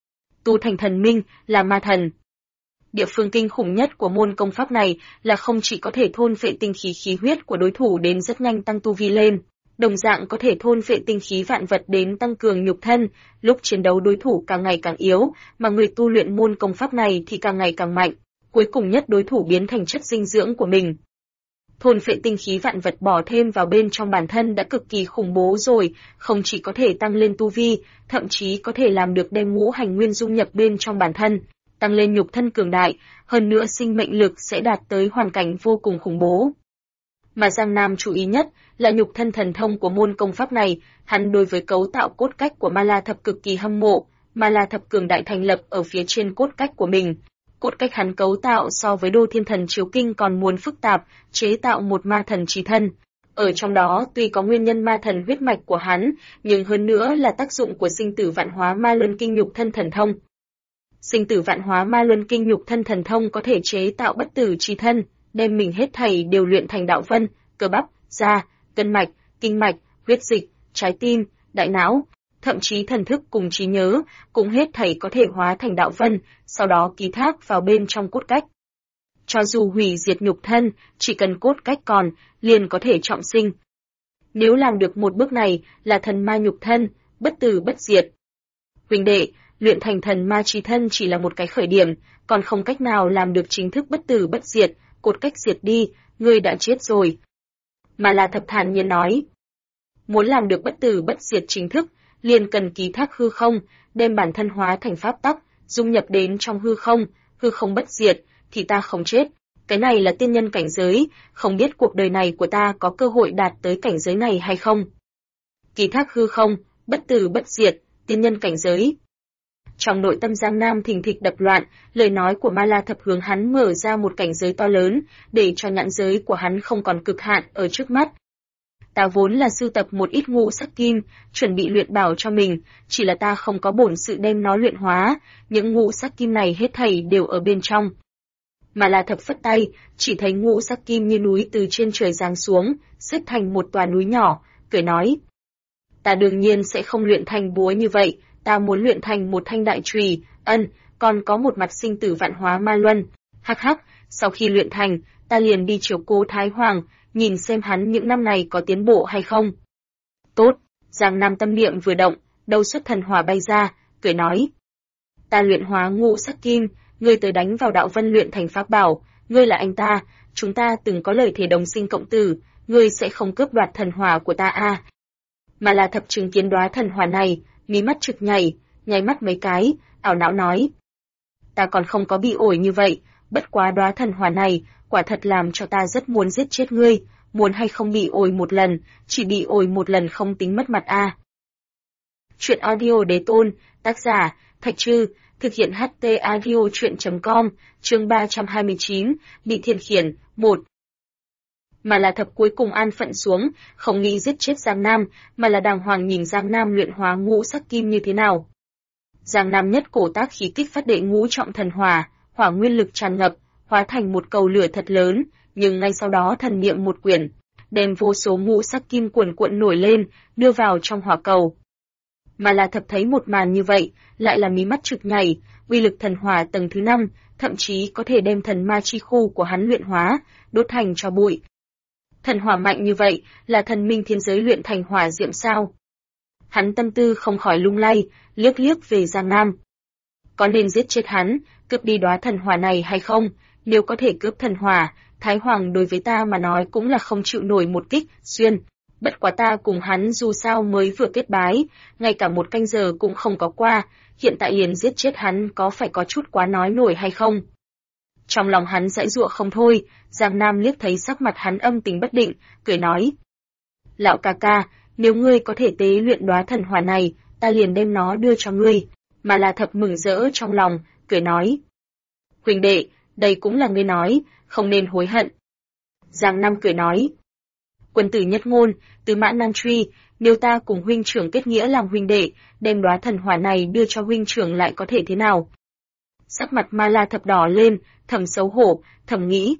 Tu thành thần minh là ma thần. Địa phương kinh khủng nhất của môn công pháp này là không chỉ có thể thôn phệ tinh khí khí huyết của đối thủ đến rất nhanh tăng tu vi lên, đồng dạng có thể thôn phệ tinh khí vạn vật đến tăng cường nhục thân, lúc chiến đấu đối thủ càng ngày càng yếu, mà người tu luyện môn công pháp này thì càng ngày càng mạnh, cuối cùng nhất đối thủ biến thành chất dinh dưỡng của mình. Thôn phệ tinh khí vạn vật bỏ thêm vào bên trong bản thân đã cực kỳ khủng bố rồi, không chỉ có thể tăng lên tu vi, thậm chí có thể làm được đem ngũ hành nguyên dung nhập bên trong bản thân, tăng lên nhục thân cường đại, hơn nữa sinh mệnh lực sẽ đạt tới hoàn cảnh vô cùng khủng bố. Mà Giang Nam chú ý nhất là nhục thân thần thông của môn công pháp này, hắn đối với cấu tạo cốt cách của Ma La Thập cực kỳ hâm mộ, Ma La Thập cường đại thành lập ở phía trên cốt cách của mình. Cốt cách hắn cấu tạo so với Đô Thiên Thần Chiếu Kinh còn muốn phức tạp, chế tạo một ma thần chí thân. Ở trong đó tuy có nguyên nhân ma thần huyết mạch của hắn, nhưng hơn nữa là tác dụng của sinh tử vạn hóa ma luân kinh nhục thân thần thông. Sinh tử vạn hóa ma luân kinh nhục thân thần thông có thể chế tạo bất tử chí thân, đem mình hết thảy đều luyện thành đạo vân, cơ bắp, da, gân mạch, kinh mạch, huyết dịch, trái tim, đại não, thậm chí thần thức cùng trí nhớ, cũng hết thảy có thể hóa thành đạo vân, sau đó ký thác vào bên trong cốt cách. Cho dù hủy diệt nhục thân, chỉ cần cốt cách còn, liền có thể trọng sinh. Nếu làm được một bước này là thần ma nhục thân, bất tử bất diệt. Huynh đệ, luyện thành thần ma chí thân chỉ là một cái khởi điểm, còn không cách nào làm được chính thức bất tử bất diệt, cốt cách diệt đi, ngươi đã chết rồi. Mà là Thập thản nhiên nói. Muốn làm được bất tử bất diệt chính thức, liền cần ký thác hư không, đem bản thân hóa thành pháp tắc, dung nhập đến trong hư không bất diệt, thì ta không chết. Cái này là tiên nhân cảnh giới, không biết cuộc đời này của ta có cơ hội đạt tới cảnh giới này hay không. Ký thác hư không, bất tử bất diệt, tiên nhân cảnh giới. Trong nội tâm Giang Nam thình thịch đập loạn, lời nói của Ma La Thập hướng hắn mở ra một cảnh giới to lớn, để cho nhãn giới của hắn không còn cực hạn ở trước mắt. Ta vốn là sưu tập một ít ngũ sắc kim, chuẩn bị luyện bảo cho mình, chỉ là ta không có bổn sự đem nó luyện hóa, những ngũ sắc kim này hết thảy đều ở bên trong. Mà La Thập phất tay, chỉ thấy ngũ sắc kim như núi từ trên trời giáng xuống, xếp thành một tòa núi nhỏ, cười nói. Ta đương nhiên sẽ không luyện thành búa như vậy, ta muốn luyện thành một thanh đại chùy, còn có một mặt sinh tử vạn hóa ma luân. Hắc hắc, sau khi luyện thành, ta liền đi chiếu cố Thái Hoàng, nhìn xem hắn những năm này có tiến bộ hay không. Tốt, Giang Nam tâm niệm vừa động, đầu xuất thần hỏa bay ra, cười nói. Ta luyện hóa ngũ sắc kim, ngươi tới đánh vào đạo vân luyện thành pháp bảo, ngươi là anh ta, chúng ta từng có lời thề đồng sinh cộng tử, ngươi sẽ không cướp đoạt thần hỏa của ta à. Mà là Thập chứng kiến đóa thần hỏa này, mí mắt trực nhảy, nháy mắt mấy cái, ảo não nói. Ta còn không có bị ổi như vậy, bất quá đóa thần hỏa này, quả thật làm cho ta rất muốn giết chết ngươi, muốn hay không bị ổi một lần, chỉ bị ổi một lần không tính mất mặt a. Chuyện audio đế tôn, tác giả, Thạch Trư, thực hiện HT audio chuyện.com, chương 329, bị thiên khiển, 1. Mà là Thập cuối cùng an phận xuống, không nghĩ giết chết Giang Nam, mà là đàng hoàng nhìn Giang Nam luyện hóa ngũ sắc kim như thế nào. Giang Nam nhất cổ tác khí kích phát đệ ngũ trọng thần hỏa, hỏa nguyên lực tràn ngập, hóa thành một cầu lửa thật lớn, nhưng ngay sau đó thần niệm một quyển, đem vô số ngũ sắc kim cuồn cuộn nổi lên, đưa vào trong hỏa cầu. Mà La Thập thấy một màn như vậy, lại là mí mắt trực nhảy, uy lực thần hỏa tầng thứ 5, thậm chí có thể đem thần ma chi khu của hắn luyện hóa, đốt thành tro bụi. Thần hỏa mạnh như vậy, là thần minh thiên giới luyện thành hỏa diệm sao? Hắn tâm tư không khỏi lung lay, liếc liếc về Giang Nam. Có nên giết chết hắn, cướp đi đóa thần hỏa này hay không? Nếu có thể cướp thần hỏa, Thái Hoàng đối với ta mà nói cũng là không chịu nổi một kích, xuyên. Bất quá ta cùng hắn dù sao mới vừa kết bái, ngay cả một canh giờ cũng không có qua, hiện tại liền giết chết hắn có phải có chút quá nói nổi hay không? Trong lòng hắn giãy giụa không thôi, Giang Nam liếc thấy sắc mặt hắn âm tình bất định, cười nói. Lão ca ca, nếu ngươi có thể tế luyện đóa thần hỏa này, ta liền đem nó đưa cho ngươi. Mà La Thập mừng rỡ trong lòng, cười nói. Huỳnh đệ, đây cũng là ngươi nói, không nên hối hận. Giang Nam cười nói. Quân tử nhất ngôn, tứ mã nan truy, nếu ta cùng huynh trưởng kết nghĩa làm huynh đệ, đem đóa thần hỏa này đưa cho huynh trưởng lại có thể thế nào? Sắc mặt Ma La Thập đỏ lên, thầm xấu hổ, thầm nghĩ.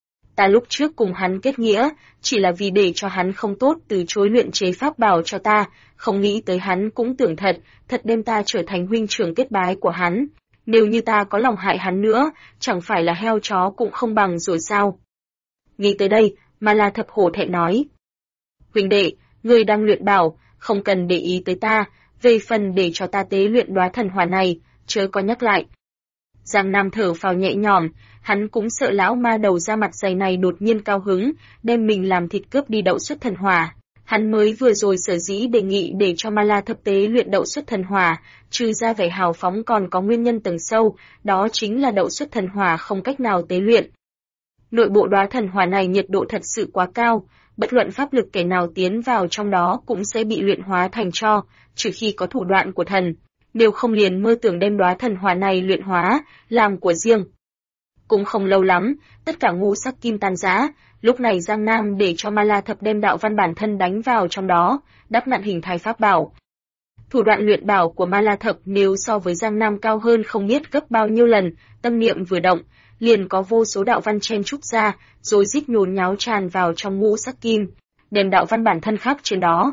Ta lúc trước cùng hắn kết nghĩa, chỉ là vì để cho hắn không tốt từ chối luyện chế pháp bảo cho ta, không nghĩ tới hắn cũng tưởng thật đem ta trở thành huynh trưởng kết bái của hắn. Nếu như ta có lòng hại hắn nữa, chẳng phải là heo chó cũng không bằng rồi sao? Nghĩ tới đây, Ma La Thập hổ thẹn nói. Huynh đệ, ngươi đang luyện bảo, không cần để ý tới ta, về phần để cho ta tế luyện đóa thần hỏa này, chớ có nhắc lại. Giang Nam thở phào nhẹ nhõm, hắn cũng sợ lão ma đầu da mặt dày này đột nhiên cao hứng, đem mình làm thịt cướp đi đậu xuất thần hỏa. Hắn mới vừa rồi sở dĩ đề nghị để cho Ma La Thập tế luyện đậu xuất thần hỏa, trừ ra vẻ hào phóng còn có nguyên nhân tầng sâu, đó chính là đậu xuất thần hỏa không cách nào tế luyện. Nội bộ đóa thần hỏa này nhiệt độ thật sự quá cao, bất luận pháp lực kẻ nào tiến vào trong đó cũng sẽ bị luyện hóa thành tro, trừ khi có thủ đoạn của thần, nếu không liền mơ tưởng đem đóa thần hỏa này luyện hóa, làm của riêng. Cũng không lâu lắm, tất cả ngũ sắc kim tan rã, lúc này Giang Nam để cho Ma La Thập đem đạo văn bản thân đánh vào trong đó, đắp nặn hình thái pháp bảo. Thủ đoạn luyện bảo của Ma La Thập nếu so với Giang Nam cao hơn không biết gấp bao nhiêu lần, tâm niệm vừa động, liền có vô số đạo văn chen trúc ra, rồi rít nhốn nháo tràn vào trong ngũ sắc kim, đem đạo văn bản thân khắc trên đó.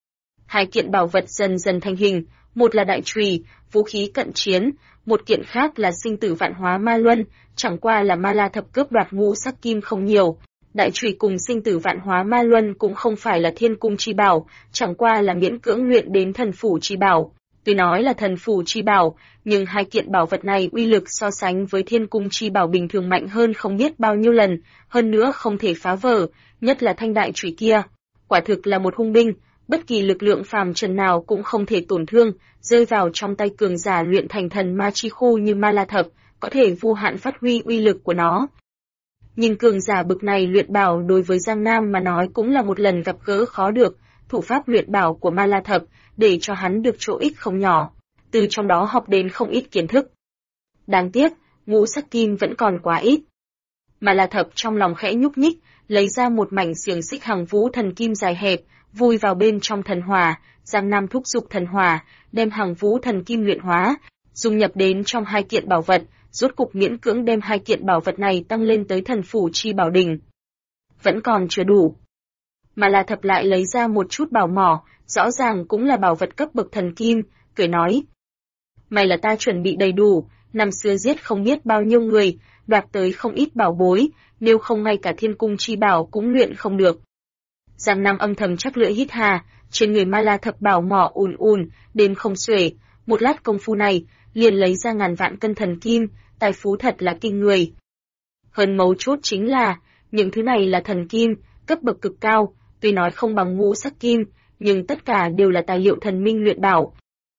Hai kiện bảo vật dần dần thành hình, một là đại chùy, vũ khí cận chiến, một kiện khác là sinh tử vạn hóa ma luân, chẳng qua là Ma La Thập cướp đoạt ngũ sắc kim không nhiều. Đại chùy cùng sinh tử vạn hóa ma luân cũng không phải là thiên cung chi bảo, chẳng qua là miễn cưỡng luyện đến thần phủ chi bảo. Tuy nói là thần phủ chi bảo, nhưng hai kiện bảo vật này uy lực so sánh với thiên cung chi bảo bình thường mạnh hơn không biết bao nhiêu lần, hơn nữa không thể phá vỡ, nhất là thanh đại chùy kia. Quả thực là một hung binh, bất kỳ lực lượng phàm trần nào cũng không thể tổn thương, rơi vào trong tay cường giả luyện thành thần ma chi khu như Ma La Thập, có thể vô hạn phát huy uy lực của nó. Nhưng cường giả bực này luyện bảo đối với Giang Nam mà nói cũng là một lần gặp gỡ khó được, thủ pháp luyện bảo của Ma La Thập, để cho hắn được chỗ ích không nhỏ, từ trong đó học đến không ít kiến thức. Đáng tiếc, ngũ sắc kim vẫn còn quá ít. Ma La Thập trong lòng khẽ nhúc nhích, lấy ra một mảnh xiềng xích hằng vũ thần kim dài hẹp, vui vào bên trong thần hỏa, Giang Nam thúc giục thần hỏa, đem hằng vũ thần kim luyện hóa, dung nhập đến trong hai kiện bảo vật, rốt cục miễn cưỡng đem hai kiện bảo vật này tăng lên tới thần phủ chi bảo đỉnh. Vẫn còn chưa đủ. Mà La Thập lại lấy ra một chút bảo mỏ, rõ ràng cũng là bảo vật cấp bậc thần kim, cười nói. May là ta chuẩn bị đầy đủ, năm xưa giết không biết bao nhiêu người, đoạt tới không ít bảo bối, nếu không ngay cả thiên cung chi bảo cũng luyện không được. Giang Nam âm thầm chắc lưỡi hít hà, trên người Ma La Thập bảo mỏ ùn đêm không xuể, một lát công phu này, liền lấy ra ngàn vạn cân thần kim, tài phú thật là kinh người. Hơn mấu chốt chính là, những thứ này là thần kim, cấp bậc cực cao, tuy nói không bằng ngũ sắc kim, nhưng tất cả đều là tài liệu thần minh luyện bảo.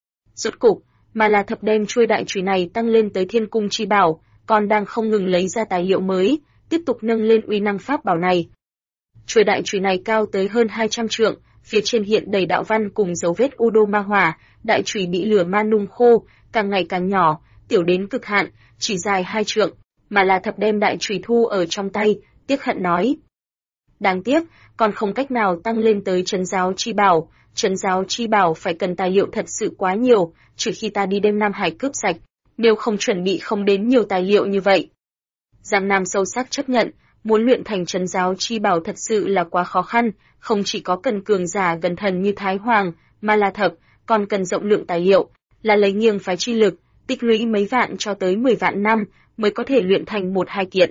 Rốt cục, Ma La Thập đem chuôi đại chùy này tăng lên tới thiên cung chi bảo, còn đang không ngừng lấy ra tài liệu mới, tiếp tục nâng lên uy năng pháp bảo này. Chuôi đại chùy này cao tới hơn 200 trượng, phía trên hiện đầy đạo văn cùng dấu vết u đô ma hỏa, đại chùy bị lửa ma nung khô, càng ngày càng nhỏ, tiểu đến cực hạn, chỉ dài 2 trượng, mà La Thập đem đại chùy thu ở trong tay, tiếc hận nói. Đáng tiếc, còn không cách nào tăng lên tới trấn giáo chi bảo, trấn giáo chi bảo phải cần tài liệu thật sự quá nhiều, trừ khi ta đi đem Nam Hải cướp sạch, nếu không chuẩn bị không đến nhiều tài liệu như vậy. Giang Nam sâu sắc chấp nhận, muốn luyện thành trấn giáo chi bảo thật sự là quá khó khăn, không chỉ có cần cường giả gần thần như Thái Hoàng, Ma La Thập, còn cần rộng lượng tài liệu, là lấy nghiêng phái chi lực, tích lũy mấy vạn cho tới 10 vạn năm mới có thể luyện thành 1-2 kiện.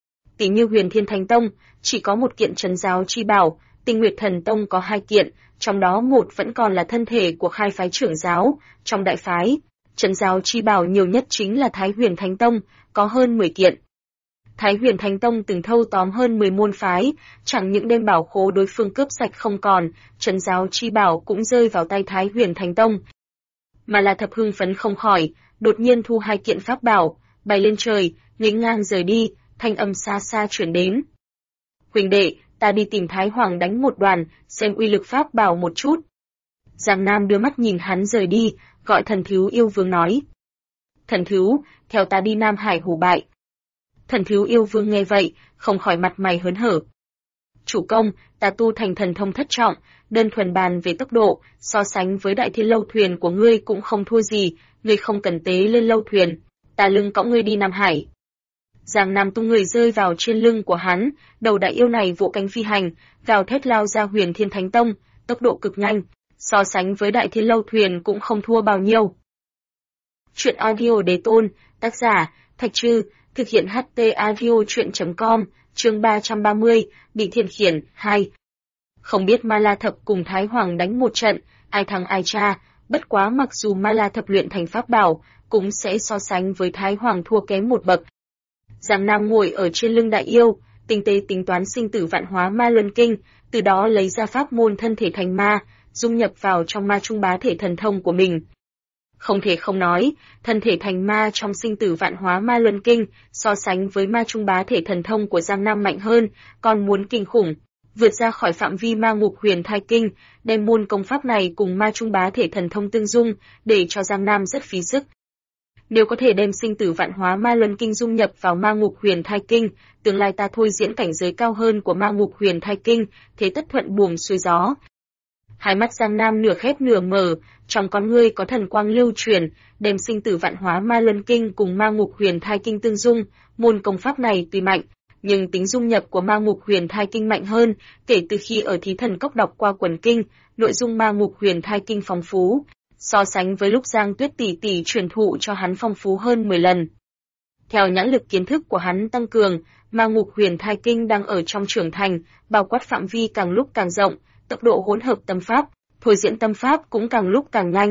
Tỷ như Huyền Thiên Thánh Tông, chỉ có 1 kiện trấn giáo chi bảo, Tinh Nguyệt Thần Tông có 2 kiện, trong đó 1 vẫn còn là thân thể của khai phái trưởng giáo, trong đại phái, trấn giáo chi bảo nhiều nhất chính là Thái Huyền Thánh Tông, có hơn 10 kiện. Thái Huyền Thánh Tông từng thâu tóm hơn 10 môn phái, chẳng những đem bảo khố đối phương cướp sạch không còn, trấn giáo chi bảo cũng rơi vào tay Thái Huyền Thánh Tông. Mà là Thập hưng phấn không khỏi, đột nhiên thu 2 kiện pháp bảo, bay lên trời, nghênh ngang rời đi, thanh âm xa xa chuyển đến. Huỳnh đệ, ta đi tìm Thái Hoàng đánh một đoàn, xem uy lực pháp bảo một chút. Giang Nam đưa mắt nhìn hắn rời đi, gọi Thần Thiếu Yêu Vương nói. Thần Thiếu, theo ta đi Nam Hải hủ bại. Thần Thiếu Yêu Vương nghe vậy, không khỏi mặt mày hớn hở. Chủ công, ta tu thành thần thông thất trọng, đơn thuần bàn về tốc độ, so sánh với Đại Thiên Lâu Thuyền của ngươi cũng không thua gì, ngươi không cần tế lên lâu thuyền, ta lưng cõng ngươi đi Nam Hải. Giang Nam tung người rơi vào trên lưng của hắn, đầu đại yêu này vỗ cánh phi hành, gào thét lao ra Huyền Thiên Thánh Tông, tốc độ cực nhanh, so sánh với Đại Thiên Lâu Thuyền cũng không thua bao nhiêu. Chuyện audio Đế Tôn, tác giả, Thạch Trư, thực hiện HT audio chuyện.com, chương 330, bị thiên khiển, 2. Không biết Ma La Thập cùng Thái Hoàng đánh một trận, ai thắng ai cha, bất quá mặc dù Ma La Thập luyện thành pháp bảo, cũng sẽ so sánh với Thái Hoàng thua kém một bậc. Giang Nam ngồi ở trên lưng đại yêu, tinh tế tính toán sinh tử vạn hóa ma luân kinh, từ đó lấy ra pháp môn thân thể thành ma, dung nhập vào trong ma trung bá thể thần thông của mình. Không thể không nói, thân thể thành ma trong sinh tử vạn hóa ma luân kinh, so sánh với ma trung bá thể thần thông của Giang Nam mạnh hơn, còn muốn kinh khủng, vượt ra khỏi phạm vi ma ngục huyền thai kinh, đem môn công pháp này cùng ma trung bá thể thần thông tương dung, để cho Giang Nam rất phí sức. Nếu có thể đem sinh tử vạn hóa ma luân kinh dung nhập vào ma ngục huyền thai kinh, tương lai ta thôi diễn cảnh giới cao hơn của ma ngục huyền thai kinh, thế tất thuận buồm xuôi gió. Hai mắt Giang Nam nửa khép nửa mở, trong con ngươi có thần quang lưu truyền, đem sinh tử vạn hóa ma luân kinh cùng ma ngục huyền thai kinh tương dung, môn công pháp này tuy mạnh, nhưng tính dung nhập của ma ngục huyền thai kinh mạnh hơn, kể từ khi ở Thí Thần Cốc đọc qua quần kinh, nội dung ma ngục huyền thai kinh phong phú, so sánh với lúc Giang Tuyết tỷ tỷ truyền thụ cho hắn phong phú hơn 10 lần. Theo nhãn lực kiến thức của hắn tăng cường, ma ngục huyền thai kinh đang ở trong trưởng thành, bao quát phạm vi càng lúc càng rộng, tốc độ hỗn hợp tâm pháp, thôi diễn tâm pháp cũng càng lúc càng nhanh.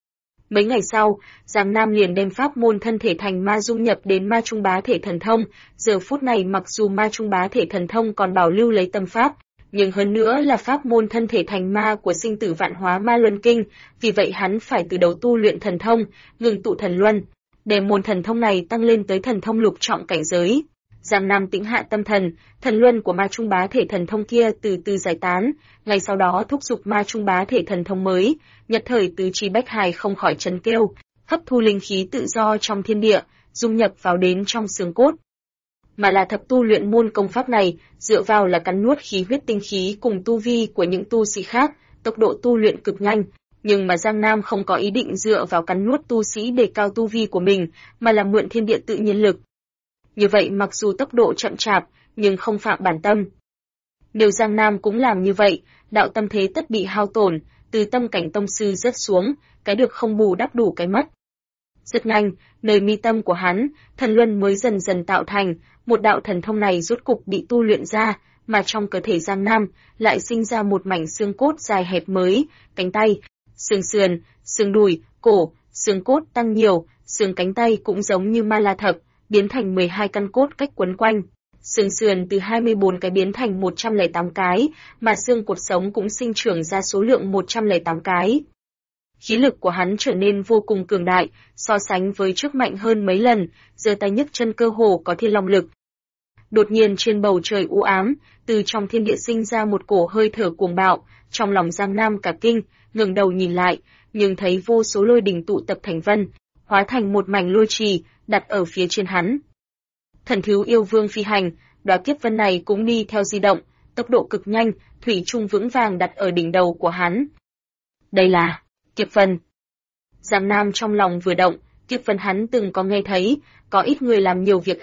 Mấy ngày sau, Giang Nam liền đem pháp môn thân thể thành ma dung nhập đến ma trung bá thể thần thông, giờ phút này mặc dù ma trung bá thể thần thông còn bảo lưu lấy tâm pháp, nhưng hơn nữa là pháp môn thân thể thành ma của sinh tử vạn hóa ma luân kinh, vì vậy hắn phải từ đầu tu luyện thần thông, ngừng tụ thần luân, để môn thần thông này tăng lên tới thần thông lục trọng cảnh giới. Giang Nam tĩnh hạ tâm thần, thần luân của ma trung bá thể thần thông kia từ từ giải tán, ngay sau đó thúc giục ma trung bá thể thần thông mới, nhất thời tứ chi bách hài không khỏi chấn kêu, hấp thu linh khí tự do trong thiên địa, dung nhập vào đến trong xương cốt. Mà là thập tu luyện môn công pháp này, dựa vào là cắn nuốt khí huyết tinh khí cùng tu vi của những tu sĩ khác, tốc độ tu luyện cực nhanh. Nhưng mà Giang Nam không có ý định dựa vào cắn nuốt tu sĩ để cao tu vi của mình, mà là mượn thiên địa tự nhiên lực. Như vậy mặc dù tốc độ chậm chạp, nhưng không phạm bản tâm. Nếu Giang Nam cũng làm như vậy, đạo tâm thế tất bị hao tổn, từ tâm cảnh tông sư rớt xuống, cái được không bù đắp đủ cái mất. Rất nhanh, nơi mi tâm của hắn, thần luân mới dần dần tạo thành, một đạo thần thông này rốt cục bị tu luyện ra, mà trong cơ thể Giang Nam lại sinh ra một mảnh xương cốt dài hẹp mới, cánh tay, xương sườn, xương đùi, cổ, xương cốt tăng nhiều, xương cánh tay cũng giống như Ma La Thập, biến thành 12 căn cốt cách quấn quanh. Xương sườn từ 24 cái biến thành 108 cái, mà xương cột sống cũng sinh trưởng ra số lượng 108 cái. Khí lực của hắn trở nên vô cùng cường đại, so sánh với trước mạnh hơn mấy lần, giơ tay nhấc chân cơ hồ có thiên long lực. Đột nhiên trên bầu trời u ám, từ trong thiên địa sinh ra một cổ hơi thở cuồng bạo, trong lòng Giang Nam cả kinh, ngẩng đầu nhìn lại, nhưng thấy vô số lôi đình tụ tập thành vân, hóa thành một mảnh lôi trì, đặt ở phía trên hắn. Thần Thiếu Yêu Vương phi hành, đóa kiếp vân này cũng đi theo di động, tốc độ cực nhanh, thủy chung vững vàng đặt ở đỉnh đầu của hắn. Đây là kiếp vân. Giang Nam trong lòng vừa động, kiếp vân hắn từng có nghe thấy, có ít người làm nhiều việc ác,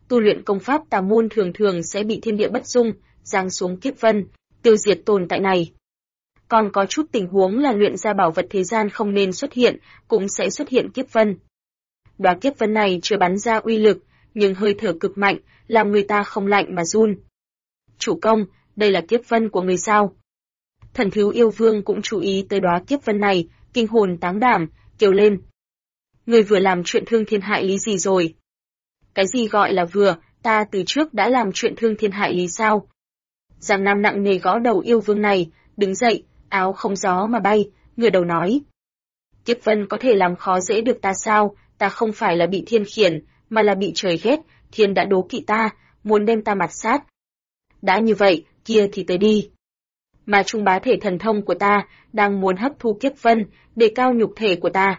tu luyện công pháp tà môn thường thường sẽ bị thiên địa bất dung, giáng xuống kiếp vân, tiêu diệt tồn tại này. Còn có chút tình huống là luyện ra bảo vật thế gian không nên xuất hiện, cũng sẽ xuất hiện kiếp vân. Đóa kiếp vân này chưa bắn ra uy lực, nhưng hơi thở cực mạnh, làm người ta không lạnh mà run. Chủ công, đây là kiếp vân của người sao? Thần Thiếu Yêu Vương cũng chú ý tới đóa kiếp vân này, kinh hồn táng đảm, kêu lên. Người vừa làm chuyện thương thiên hại lý gì rồi? Cái gì gọi là vừa, ta từ trước đã làm chuyện thương thiên hại lý sao? Giang Nam nặng nề gõ đầu yêu vương này, đứng dậy, áo không gió mà bay, ngửa đầu nói. Kiếp vân có thể làm khó dễ được ta sao, ta không phải là bị thiên khiển, mà là bị trời ghét, thiên đã đố kỵ ta, muốn đem ta mặt sát. Đã như vậy, kia thì tới đi. Mà trung bá thể thần thông của ta, đang muốn hấp thu kiếp vân, để cao nhục thể của ta.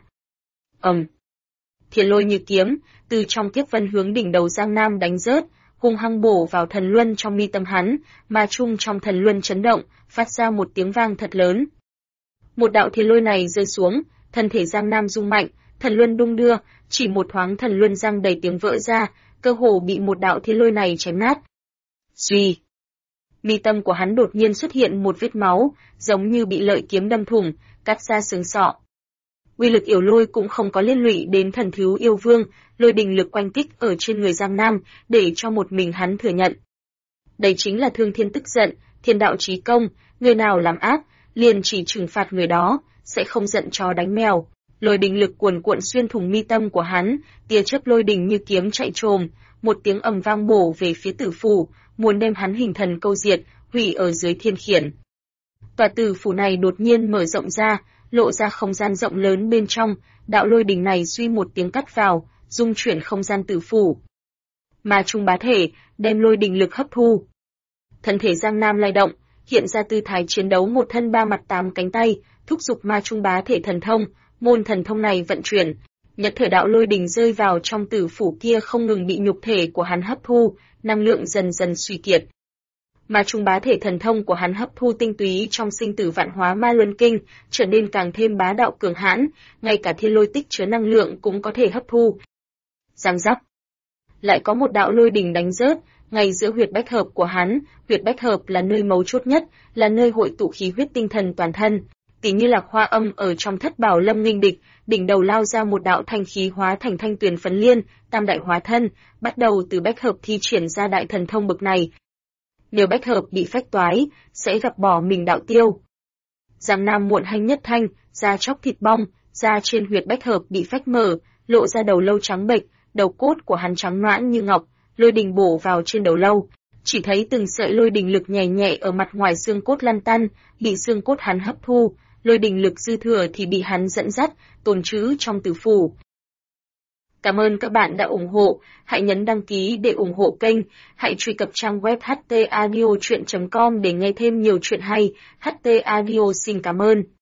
Thiên lôi như kiếm, từ trong kiếp vân hướng đỉnh đầu Giang Nam đánh rớt, hung hăng bổ vào thần luân trong mi tâm hắn, mà trung trong thần luân chấn động, phát ra một tiếng vang thật lớn. Một đạo thiên lôi này rơi xuống, thân thể Giang Nam rung mạnh, thần luân đung đưa, chỉ một thoáng thần luân răng đầy tiếng vỡ ra, cơ hồ bị một đạo thiên lôi này chém nát. Suy, mi tâm của hắn đột nhiên xuất hiện một vết máu, giống như bị lợi kiếm đâm thủng, cắt ra xương sọ. Uy lực yểu lôi cũng không có liên lụy đến Thần Thiếu Yêu Vương, lôi đình lực quanh kích ở trên người Giang Nam, để cho một mình hắn thừa nhận. Đây chính là thương thiên tức giận, thiên đạo chí công, người nào làm ác, liền chỉ trừng phạt người đó, sẽ không giận chó đánh mèo. Lôi đình lực cuồn cuộn xuyên thủng mi tâm của hắn, tia chớp lôi đình như kiếm chạy trồm, một tiếng ầm vang bổ về phía tử phủ, muốn đem hắn hình thần câu diệt, hủy ở dưới thiên khiển. Tòa tử phủ này đột nhiên mở rộng ra, lộ ra không gian rộng lớn bên trong, đạo lôi đình này suy một tiếng cắt vào, dung chuyển không gian tử phủ. Mà trung bá thể, đem lôi đình lực hấp thu. Thân thể Giang Nam lay động, hiện ra tư thái chiến đấu một thân ba mặt tám cánh tay, thúc giục ma trung bá thể thần thông, môn thần thông này vận chuyển. Nhật thể đạo lôi đình rơi vào trong tử phủ kia không ngừng bị nhục thể của hắn hấp thu, năng lượng dần dần suy kiệt. Mà trung bá thể thần thông của hắn hấp thu tinh túy trong sinh tử vạn hóa ma luân kinh, trở nên càng thêm bá đạo cường hãn, ngay cả thiên lôi tích chứa năng lượng cũng có thể hấp thu. Giang giác. Lại có một đạo lôi đình đánh rớt, ngay giữa huyệt bách hợp của hắn, huyệt bách hợp là nơi mấu chốt nhất, là nơi hội tụ khí huyết tinh thần toàn thân. Tỉ như Lạc Hoa Âm ở trong Thất Bảo Lâm nghênh địch, đỉnh đầu lao ra một đạo thanh khí hóa thành thanh tuyền phấn liên, tam đại hóa thân, bắt đầu từ bách hợp thi triển ra đại thần thông bậc này. Nếu bách hợp bị phách toái, sẽ gặp bỏ mình đạo tiêu. Giang Nam muộn hanh nhất thanh, da chóc thịt bong, da trên huyệt bách hợp bị phách mở, lộ ra đầu lâu trắng bệch, đầu cốt của hắn trắng nõn như ngọc, lôi đình bổ vào trên đầu lâu, chỉ thấy từng sợi lôi đình lực nhẹ nhẹ ở mặt ngoài xương cốt lăn tăn, bị xương cốt hắn hấp thu, lôi đình lực dư thừa thì bị hắn dẫn dắt, tồn trữ trong tử phủ. Cảm ơn các bạn đã ủng hộ, hãy nhấn đăng ký để ủng hộ kênh, hãy truy cập trang web htaudio.com để nghe thêm nhiều chuyện hay. HT Audio xin cảm ơn.